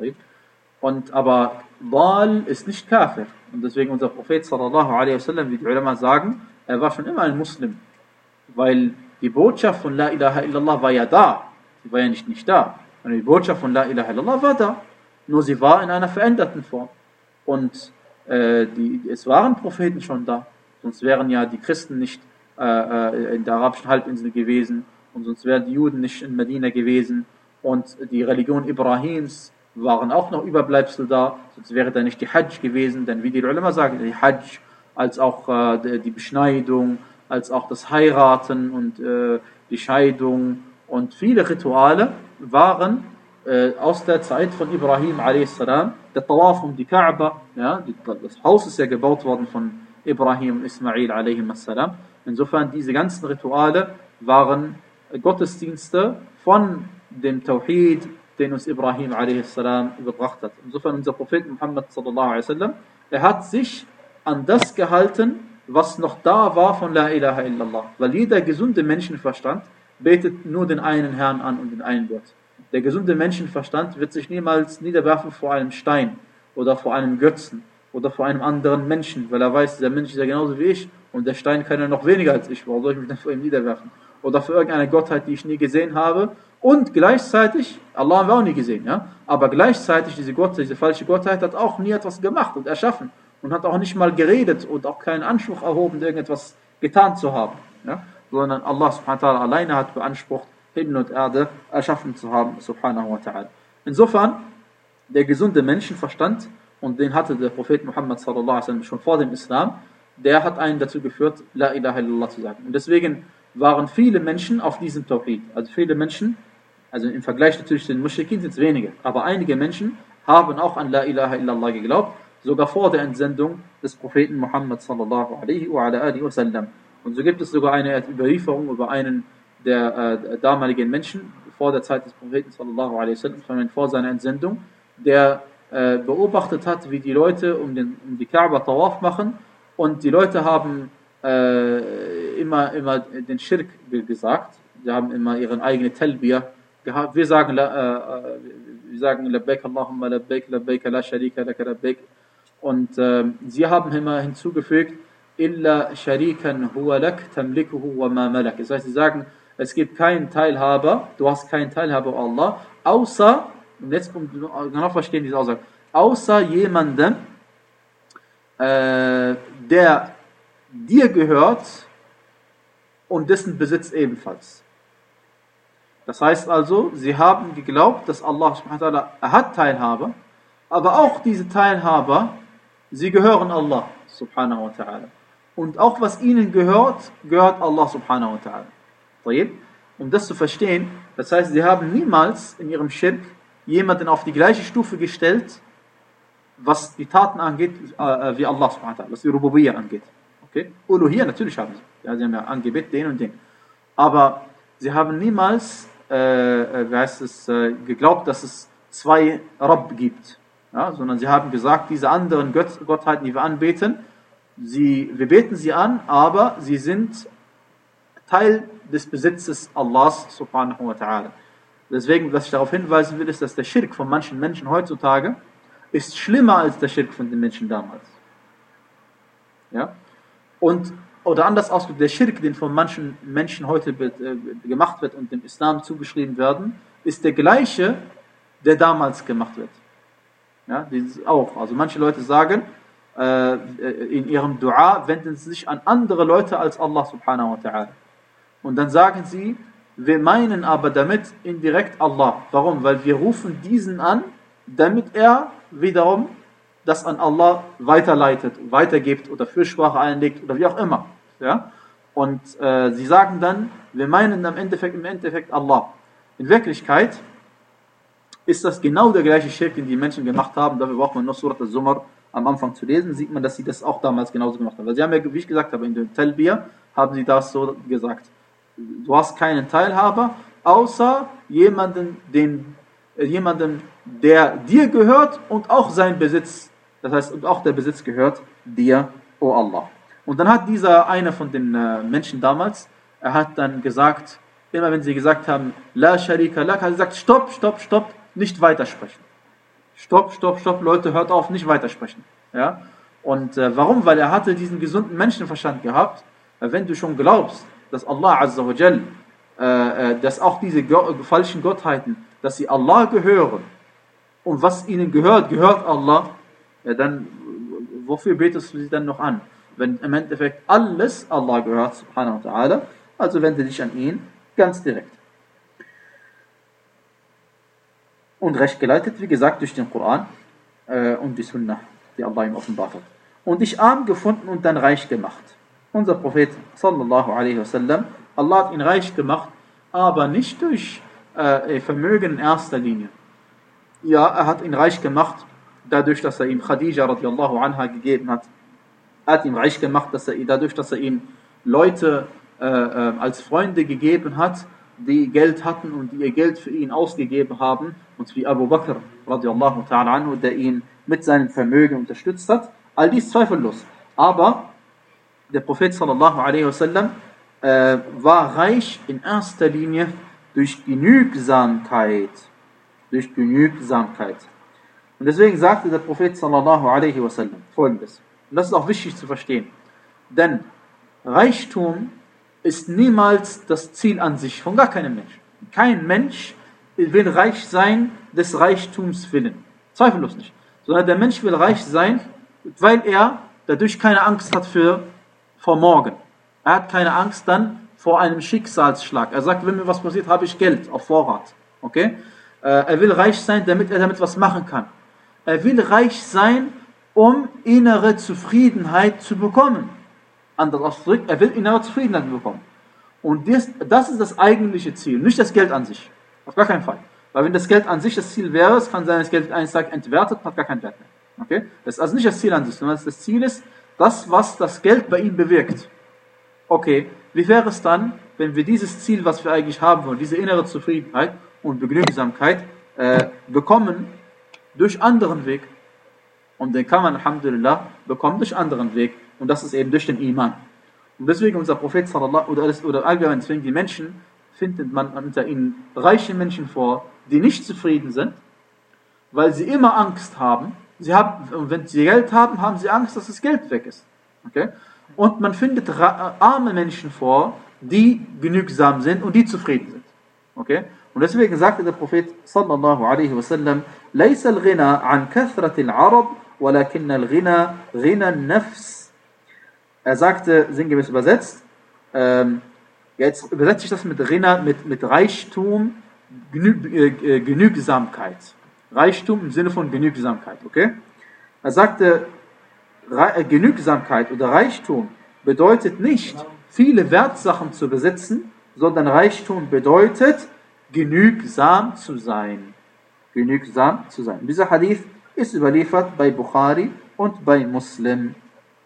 Und, aber Dal ist nicht Kafir. Und deswegen unser Prophet sallallahu alaihi wasallam, wie die Ulama sagen, er war schon immer ein Muslim. Weil die Botschaft von La ilaha illallah war ja da. Sie war ja nicht nicht da. Und die Botschaft von La ilaha illallah war da. Nur sie war in einer veränderten Form. Und äh, die, es waren Propheten schon da. Sonst wären ja die Christen nicht äh, in der arabischen Halbinsel gewesen. Und sonst wären die Juden nicht in Medina gewesen. Und die Religion Ibrahims waren auch noch Überbleibsel da. Sonst wäre da nicht die Hajj gewesen. Denn wie die Ulama sagen, die Hajj, als auch äh, die Beschneidung, als auch das Heiraten und äh, die Scheidung und viele Rituale waren äh, aus der Zeit von Ibrahim a s. Der Tawaf um die Kaaba, ja, die, das Haus ist ja gebaut worden von Ibrahim und Ismail a s. Insofern diese ganzen Rituale waren Gottesdienste von dem Tawhid, den uns Ibrahim a s. überbracht hat. Insofern unser Prophet Muhammad sallallahu alaihi wasallam, er hat sich an das gehalten, was noch da war von La ilaha illallah. Weil jeder gesunde Menschenverstand betet nur den einen Herrn an und den einen Gott. Der gesunde Menschenverstand wird sich niemals niederwerfen vor einem Stein oder vor einem Götzen oder vor einem anderen Menschen, weil er weiß, dieser Mensch ist ja genauso wie ich und der Stein kann ja noch weniger als ich. Warum soll ich mich dann vor ihm niederwerfen? Oder für irgendeine Gottheit, die ich nie gesehen habe. Und gleichzeitig, Allah haben wir auch nie gesehen, ja, aber gleichzeitig diese Gottheit, diese falsche Gottheit hat auch nie etwas gemacht und erschaffen und hat auch nicht mal geredet und auch keinen Anspruch erhoben, irgendetwas getan zu haben, ja, sondern Allah subhanahu wa ta'ala alleine hat beansprucht, Himmel und Erde erschaffen zu haben, subhanahu wa ta'ala. Insofern, der gesunde Menschenverstand, und den hatte der Prophet Muhammad sallallahu alaihi wasallam schon vor dem Islam, der hat einen dazu geführt, La ilaha illallah zu sagen. Und deswegen, waren viele Menschen auf diesem Tawhid. Also viele Menschen, also im Vergleich natürlich zu den Muschrikin sind es wenige, aber einige Menschen haben auch an La ilaha illallah geglaubt, sogar vor der Entsendung des Propheten Muhammad sallallahu alaihi wa ala alihi wa sallam. Und so gibt es sogar eine Überlieferung über einen der äh, damaligen Menschen vor der Zeit des Propheten sallallahu alaihi wa sallam, vor seiner Entsendung, der äh, beobachtet hat, wie die Leute um, den, um die Kaaba Tawaf machen, und die Leute haben äh, immer, immer den Schirk gesagt, sie haben immer ihren eigenen Talbiyah gehabt. Wir sagen, äh, wir sagen Labbaik Allahumma Labbaik, Labbaik la sharika laka Labbaik, und äh, sie haben immer hinzugefügt, illa sharikan huwa lak tamlikuhu wa ma malak. Das heißt, sie sagen, es gibt keinen Teilhaber, du hast keinen Teilhaber, Allah, außer, und jetzt kommt genau verstehen diese Aussage, außer jemanden, äh, der dir gehört und dessen Besitz ebenfalls. Das heißt also, sie haben geglaubt, dass Allah subhanahu wa ta'ala, er hat Teilhaber, aber auch diese Teilhaber, sie gehören Allah subhanahu wa ta'ala. Und auch was ihnen gehört, gehört Allah subhanahu wa ta'ala. Um das zu verstehen, das heißt, sie haben niemals in ihrem Schirk jemanden auf die gleiche Stufe gestellt, was die Taten angeht, äh, wie Allah subhanahu wa ta'ala, was die Rububiyyah angeht. Okay? Uluhiyya natürlich haben sie. Ja, sie haben ja angebetet, den und den. Aber sie haben niemals, äh, wie heißt es, äh, geglaubt, dass es zwei Rabb gibt. Ja, sondern sie haben gesagt, diese anderen Gott, Gottheiten, die wir anbeten, sie, wir beten sie an, aber sie sind Teil des Besitzes Allahs subhanahu wa ta'ala. Deswegen, was ich darauf hinweisen will, ist, dass der Schirk von manchen Menschen heutzutage ist schlimmer als der Schirk von den Menschen damals. Ja? Und, oder anders ausgedrückt, der Schirk, den von manchen Menschen heute be, äh, gemacht wird und dem Islam zugeschrieben werden, ist der gleiche, der damals gemacht wird. Ja, dieses auch. Also manche Leute sagen, äh, in ihrem Dua wenden sie sich an andere Leute als Allah subhanahu wa ta'ala. Und dann sagen sie, wir meinen aber damit indirekt Allah. Warum? Weil wir rufen diesen an, damit er wiederum das an Allah weiterleitet, weitergibt oder Fürsprache einlegt oder wie auch immer. Ja? Und äh, sie sagen dann, wir meinen im Endeffekt, im Endeffekt Allah. In Wirklichkeit ist das genau der gleiche Schirk, den die Menschen gemacht haben. Dafür braucht man nur Surat al-Zumar am Anfang zu lesen, sieht man, dass sie das auch damals genauso gemacht haben. Weil sie haben ja, wie ich gesagt habe, in der Talbiyah haben sie das so gesagt. Du hast keinen Teilhaber, außer jemanden, den, äh, jemanden, der dir gehört und auch sein Besitz, das heißt, und auch der Besitz gehört dir, o Allah. Und dann hat dieser eine von den äh, Menschen damals, er hat dann gesagt, immer wenn sie gesagt haben, La sharika lak, hat er gesagt, stopp, stopp, stopp, nicht weitersprechen. Stopp, stopp, stopp, Leute, hört auf, nicht weitersprechen. Ja? Und äh, warum? Weil er hatte diesen gesunden Menschenverstand gehabt. Äh, wenn du schon glaubst, dass Allah Azza wa Jal, äh, äh, dass auch diese go- falschen Gottheiten, dass sie Allah gehören, und was ihnen gehört, gehört Allah, ja, dann wofür betest du sie dann noch an? Wenn im Endeffekt alles Allah gehört, subhanahu wa ta'ala, also wende dich an ihn ganz direkt. Und recht geleitet, wie gesagt, durch den Koran äh, und die Sunnah, die Allah ihm offenbart hat. Und dich arm gefunden und dann reich gemacht. Unser Prophet, sallallahu alaihi wasallam, Allah hat ihn reich gemacht, aber nicht durch äh, Vermögen in erster Linie. Ja, er hat ihn reich gemacht, dadurch, dass er ihm Khadija radiallahu anha gegeben hat. Er hat ihn reich gemacht, dass er, dadurch, dass er ihm Leute äh, äh, als Freunde gegeben hat, die Geld hatten und die ihr Geld für ihn ausgegeben haben, und wie Abu Bakr radiallahu ta'ala anhu, der ihn mit seinem Vermögen unterstützt hat. All dies zweifellos. Aber der Prophet sallallahu alaihi wasallam äh, war reich in erster Linie durch Genügsamkeit. Durch Genügsamkeit. Und deswegen sagte der Prophet sallallahu alaihi wasallam Folgendes. Und das ist auch wichtig zu verstehen. Denn Reichtum ist niemals das Ziel an sich, von gar keinem Menschen. Kein Mensch will reich sein des Reichtums willen. Zweifellos nicht. Sondern der Mensch will reich sein, weil er dadurch keine Angst hat für, vor morgen. Er hat keine Angst dann vor einem Schicksalsschlag. Er sagt, wenn mir was passiert, habe ich Geld auf Vorrat. Okay? Er will reich sein, damit er damit was machen kann. Er will reich sein, um innere Zufriedenheit zu bekommen. Anders ausgedrückt, er will innere Zufriedenheit bekommen. Und das, das ist das eigentliche Ziel, nicht das Geld an sich. Auf gar keinen Fall. Weil wenn das Geld an sich das Ziel wäre, es kann sein, dass das Geld eines Tages entwertet, hat gar keinen Wert mehr. Okay? Das ist also nicht das Ziel an sich, sondern das Ziel ist, das, was das Geld bei ihm bewirkt. Okay, wie wäre es dann, wenn wir dieses Ziel, was wir eigentlich haben wollen, diese innere Zufriedenheit und Begnügsamkeit, äh, bekommen durch anderen Weg? Und den kann man, Alhamdulillah, bekommen durch anderen Weg. Und das ist eben durch den Iman. Und deswegen unser Prophet sallallahu oder, oder allgemein, deswegen die Menschen, findet man unter ihnen reiche Menschen vor, die nicht zufrieden sind, weil sie immer Angst haben. Sie haben, und wenn sie Geld haben, haben sie Angst, dass das Geld weg ist. Okay? Und man findet arme Menschen vor, die genügsam sind und die zufrieden sind. Okay? Und deswegen sagte der Prophet sallallahu alaihi wasallam: "Laysa al-ghina an kathrat al-arab, walakin al-ghina ghina an-nafs." Er sagte, sinngemäß übersetzt, ähm, jetzt übersetze ich das mit Ghina, mit, mit Reichtum, Genü, äh, Genügsamkeit. Reichtum im Sinne von Genügsamkeit, okay? Er sagte, Re- Genügsamkeit oder Reichtum bedeutet nicht, viele Wertsachen zu besitzen, sondern Reichtum bedeutet, genügsam zu sein. Genügsam zu sein. Dieser Hadith ist überliefert bei Bukhari und bei Muslim.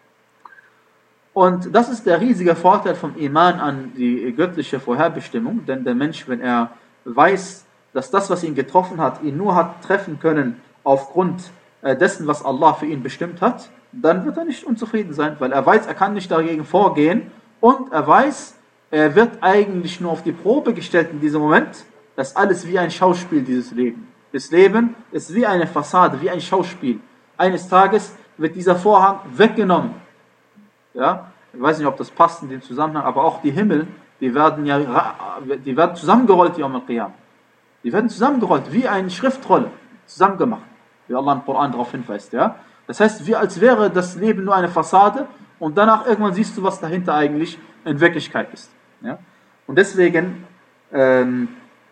Und das ist der riesige Vorteil vom Iman an die göttliche Vorherbestimmung, denn der Mensch, wenn er weiß, dass das, was ihn getroffen hat, ihn nur hat treffen können aufgrund dessen, was Allah für ihn bestimmt hat, dann wird er nicht unzufrieden sein, weil er weiß, er kann nicht dagegen vorgehen und er weiß, er wird eigentlich nur auf die Probe gestellt in diesem Moment, dass alles wie ein Schauspiel, dieses Leben. Das Leben ist wie eine Fassade, wie ein Schauspiel. Eines Tages wird dieser Vorhang weggenommen. Ja, ich weiß nicht, ob das passt in dem Zusammenhang, aber auch die Himmel, die werden ja, die werden zusammengerollt, Yawm al-Qiyam. Die werden zusammengerollt, wie eine Schriftrolle, zusammengemacht, wie Allah im Koran darauf hinweist, ja. Das heißt, wie als wäre das Leben nur eine Fassade und danach irgendwann siehst du, was dahinter eigentlich in Wirklichkeit ist, ja. Und deswegen, ähm,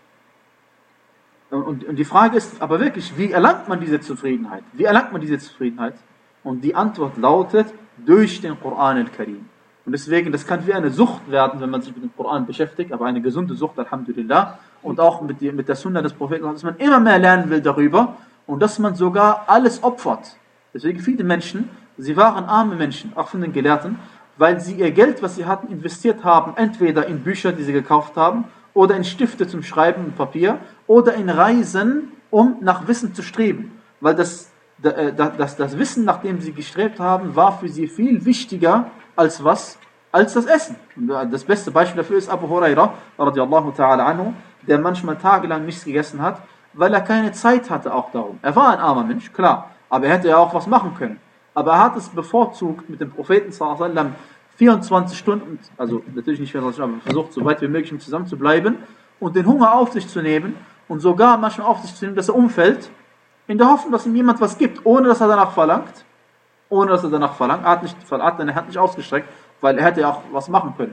und, und die Frage ist aber wirklich, wie erlangt man diese Zufriedenheit? Wie erlangt man diese Zufriedenheit? Und die Antwort lautet, durch den Koran al-Karim. Und deswegen, das kann wie eine Sucht werden, wenn man sich mit dem Koran beschäftigt, aber eine gesunde Sucht, Alhamdulillah, und auch mit, die, mit der Sunna des Propheten, dass man immer mehr lernen will darüber und dass man sogar alles opfert. Deswegen viele Menschen, sie waren arme Menschen, auch von den Gelehrten, weil sie ihr Geld, was sie hatten, investiert haben, entweder in Bücher, die sie gekauft haben, oder in Stifte zum Schreiben und Papier, oder in Reisen, um nach Wissen zu streben. Weil das Das, das Wissen, nach dem sie gestrebt haben, war für sie viel wichtiger als was? Als das Essen. Das beste Beispiel dafür ist Abu Huraira, radiallahu ta'ala anhu, der manchmal tagelang nichts gegessen hat, weil er keine Zeit hatte auch darum. Er war ein armer Mensch, klar, aber er hätte ja auch was machen können. Aber er hat es bevorzugt, mit dem Propheten sallallahu alaihi wasallam vierundzwanzig Stunden, also natürlich nicht vierundzwanzig Stunden, aber versucht, so weit wie möglich mit zusammen zu bleiben und den Hunger auf sich zu nehmen und sogar manchmal auf sich zu nehmen, dass er umfällt, in der Hoffnung, dass ihm jemand was gibt, ohne dass er danach verlangt. Ohne dass er danach verlangt. Er hat nicht verlangt, er hat nicht ausgestreckt, weil er hätte ja auch was machen können.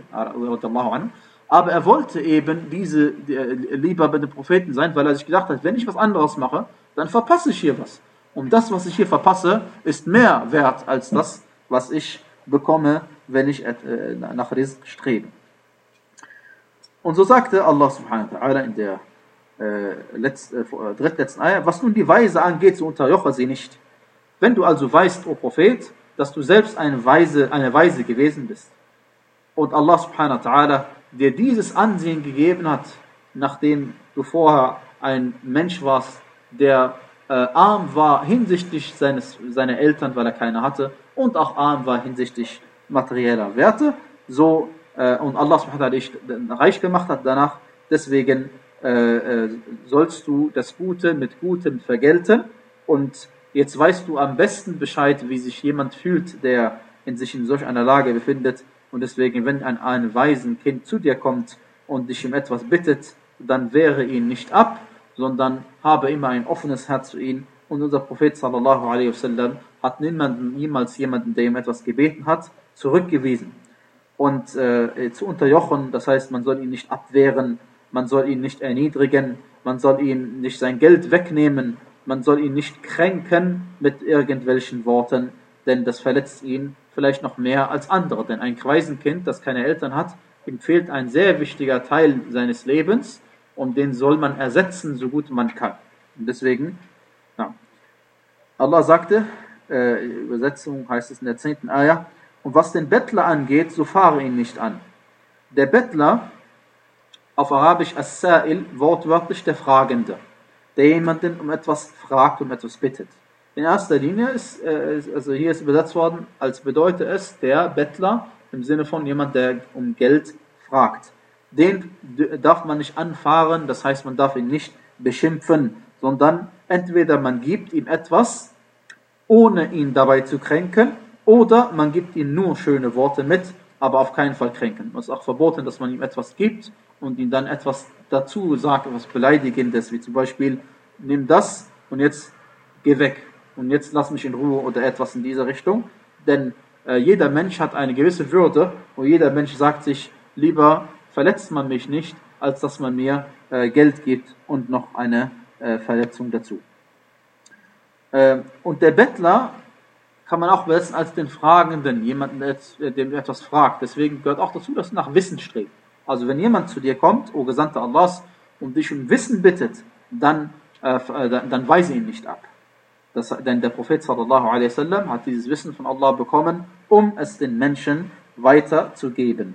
Aber er wollte eben diese, lieber bei den Propheten sein, weil er sich gedacht hat, wenn ich was anderes mache, dann verpasse ich hier was. Und das, was ich hier verpasse, ist mehr wert als das, was ich bekomme, wenn ich nach Rizq strebe. Und so sagte Allah subhanahu wa ta'ala in der Äh, letzt, äh, drittletzten Eier, was nun die Weise angeht, so unterjoche sie nicht. Wenn du also weißt, o Prophet, dass du selbst eine Weise, eine Weise gewesen bist und Allah subhanahu wa ta'ala dir dieses Ansehen gegeben hat, nachdem du vorher ein Mensch warst, der äh, arm war hinsichtlich seines, seiner Eltern, weil er keine hatte, und auch arm war hinsichtlich materieller Werte, so äh, und Allah subhanahu wa ta'ala dich reich gemacht hat danach, deswegen Äh, sollst du das Gute mit Gutem vergelten und jetzt weißt du am besten Bescheid, wie sich jemand fühlt, der in sich in solch einer Lage befindet und deswegen, wenn ein, ein Waisenkind zu dir kommt und dich um etwas bittet, dann wehre ihn nicht ab, sondern habe immer ein offenes Herz zu ihm und unser Prophet sallallahu alaihi wasallam hat niemanden, niemals jemanden, der ihm etwas gebeten hat, zurückgewiesen und äh, zu unterjochen, das heißt, man soll ihn nicht abwehren, man soll ihn nicht erniedrigen, man soll ihm nicht sein Geld wegnehmen, man soll ihn nicht kränken mit irgendwelchen Worten, denn das verletzt ihn vielleicht noch mehr als andere. Denn ein Waisenkind, das keine Eltern hat, ihm fehlt ein sehr wichtiger Teil seines Lebens und den soll man ersetzen, so gut man kann. Und deswegen, ja. Allah sagte, äh, Übersetzung heißt es in der zehnten Ayah, und was den Bettler angeht, so fahre ihn nicht an. Der Bettler, auf Arabisch As-Sa'il, wortwörtlich der Fragende, der jemanden um etwas fragt, um etwas bittet. In erster Linie ist, äh, also hier ist übersetzt worden, als bedeute es der Bettler, im Sinne von jemand, der um Geld fragt. Den darf man nicht anfahren, das heißt, man darf ihn nicht beschimpfen, sondern entweder man gibt ihm etwas, ohne ihn dabei zu kränken, oder man gibt ihm nur schöne Worte mit, aber auf keinen Fall kränken. Es ist auch verboten, dass man ihm etwas gibt und ihm dann etwas dazu sagt, etwas Beleidigendes, wie zum Beispiel, nimm das und jetzt geh weg und jetzt lass mich in Ruhe oder etwas in dieser Richtung. Denn äh, jeder Mensch hat eine gewisse Würde und jeder Mensch sagt sich, lieber verletzt man mich nicht, als dass man mir äh, Geld gibt und noch eine äh, Verletzung dazu. Äh, und der Bettler kann man auch übersetzen als den Fragenden, jemanden, der dem etwas fragt. Deswegen gehört auch dazu, dass du nach Wissen strebst. Also wenn jemand zu dir kommt, o Gesandter Allahs, und dich um Wissen bittet, dann, äh, dann, dann weise ihn nicht ab. Das, denn der Prophet sallallahu alaihi wasallam hat dieses Wissen von Allah bekommen, um es den Menschen weiterzugeben.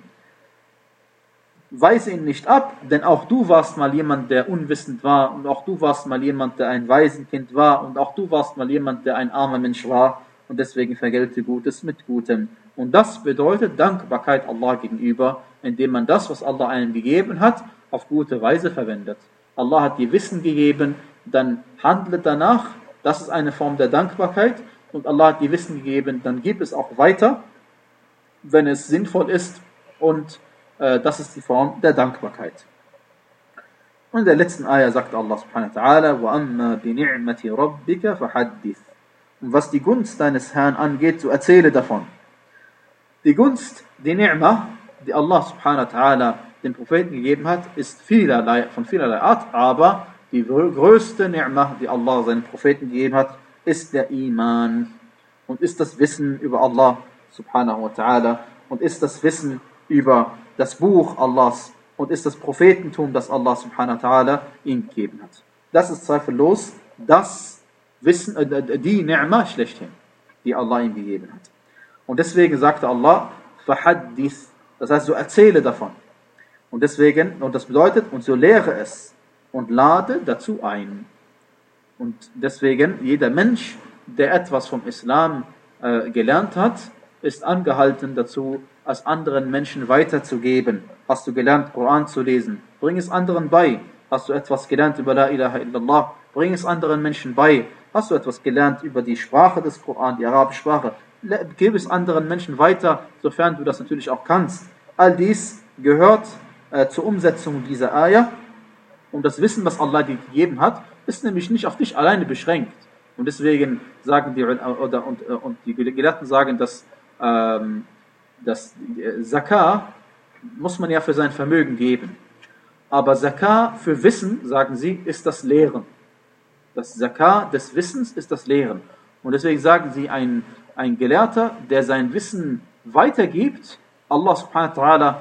Weise ihn nicht ab, denn auch du warst mal jemand, der unwissend war, und auch du warst mal jemand, der ein Waisenkind war, und auch du warst mal jemand, der ein armer Mensch war, und deswegen vergelte Gutes mit Gutem. Und das bedeutet Dankbarkeit Allah gegenüber, indem man das, was Allah einem gegeben hat, auf gute Weise verwendet. Allah hat dir Wissen gegeben, dann handle danach, das ist eine Form der Dankbarkeit, und Allah hat dir Wissen gegeben, dann gib es auch weiter, wenn es sinnvoll ist, und äh, das ist die Form der Dankbarkeit. Und in der letzten Ayah sagt Allah subhanahu wa ta'ala, وَأَمَّا بِنِعْمَةِ رَبِّكَ فَحَدِّثْ. Und was die Gunst deines Herrn angeht, so erzähle davon. Die Gunst, die Ni'mah, die Allah subhanahu wa ta'ala dem Propheten gegeben hat, ist vielerlei, von vielerlei Art, aber die größte Ni'mah, die Allah seinen Propheten gegeben hat, ist der Iman und ist das Wissen über Allah subhanahu wa ta'ala und ist das Wissen über das Buch Allahs und ist das Prophetentum, das Allah subhanahu wa ta'ala ihm gegeben hat. Das ist zweifellos das Wissen, äh, die Ni'mah schlechthin, die Allah ihm gegeben hat. Und deswegen sagte Allah, فَحَدِّثْ, das heißt, so erzähle davon. Und deswegen, und das bedeutet, und so lehre es und lade dazu ein. Und deswegen, jeder Mensch, der etwas vom Islam äh, gelernt hat, ist angehalten dazu, es anderen Menschen weiterzugeben. Hast du gelernt, Koran zu lesen? Bring es anderen bei. Hast du etwas gelernt über La ilaha illallah? Bring es anderen Menschen bei. Hast du etwas gelernt über die Sprache des Koran, die arabische Sprache? Gib es anderen Menschen weiter, sofern du das natürlich auch kannst. All dies gehört äh, zur Umsetzung dieser Ayah. Und das Wissen, was Allah dir gegeben hat, ist nämlich nicht auf dich alleine beschränkt. Und deswegen sagen die, oder, und, und die Gelehrten sagen, dass, ähm, dass Zakah muss man ja für sein Vermögen geben. Aber Zakah für Wissen, sagen sie, ist das Lehren. Das Zakah des Wissens ist das Lehren. Und deswegen sagen sie, ein, ein Gelehrter, der sein Wissen weitergibt, Allah subhanahu wa ta'ala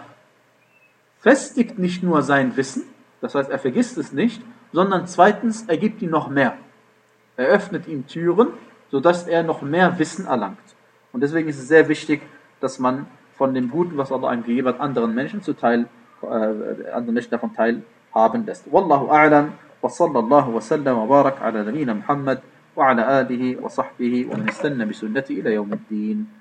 festigt nicht nur sein Wissen, das heißt, er vergisst es nicht, sondern zweitens, er gibt ihm noch mehr. Er öffnet ihm Türen, sodass er noch mehr Wissen erlangt. Und deswegen ist es sehr wichtig, dass man von dem Guten, was Allah einem gegeben hat, anderen Menschen zuteil, äh, anderen Menschen davon teilhaben lässt. Wallahu a'lam, wa sallallahu wa sallam wa barak ala nabina Muhammad wa ala alihi wa sahbihi wa man istanna bi sunnati ila yawm ad-din.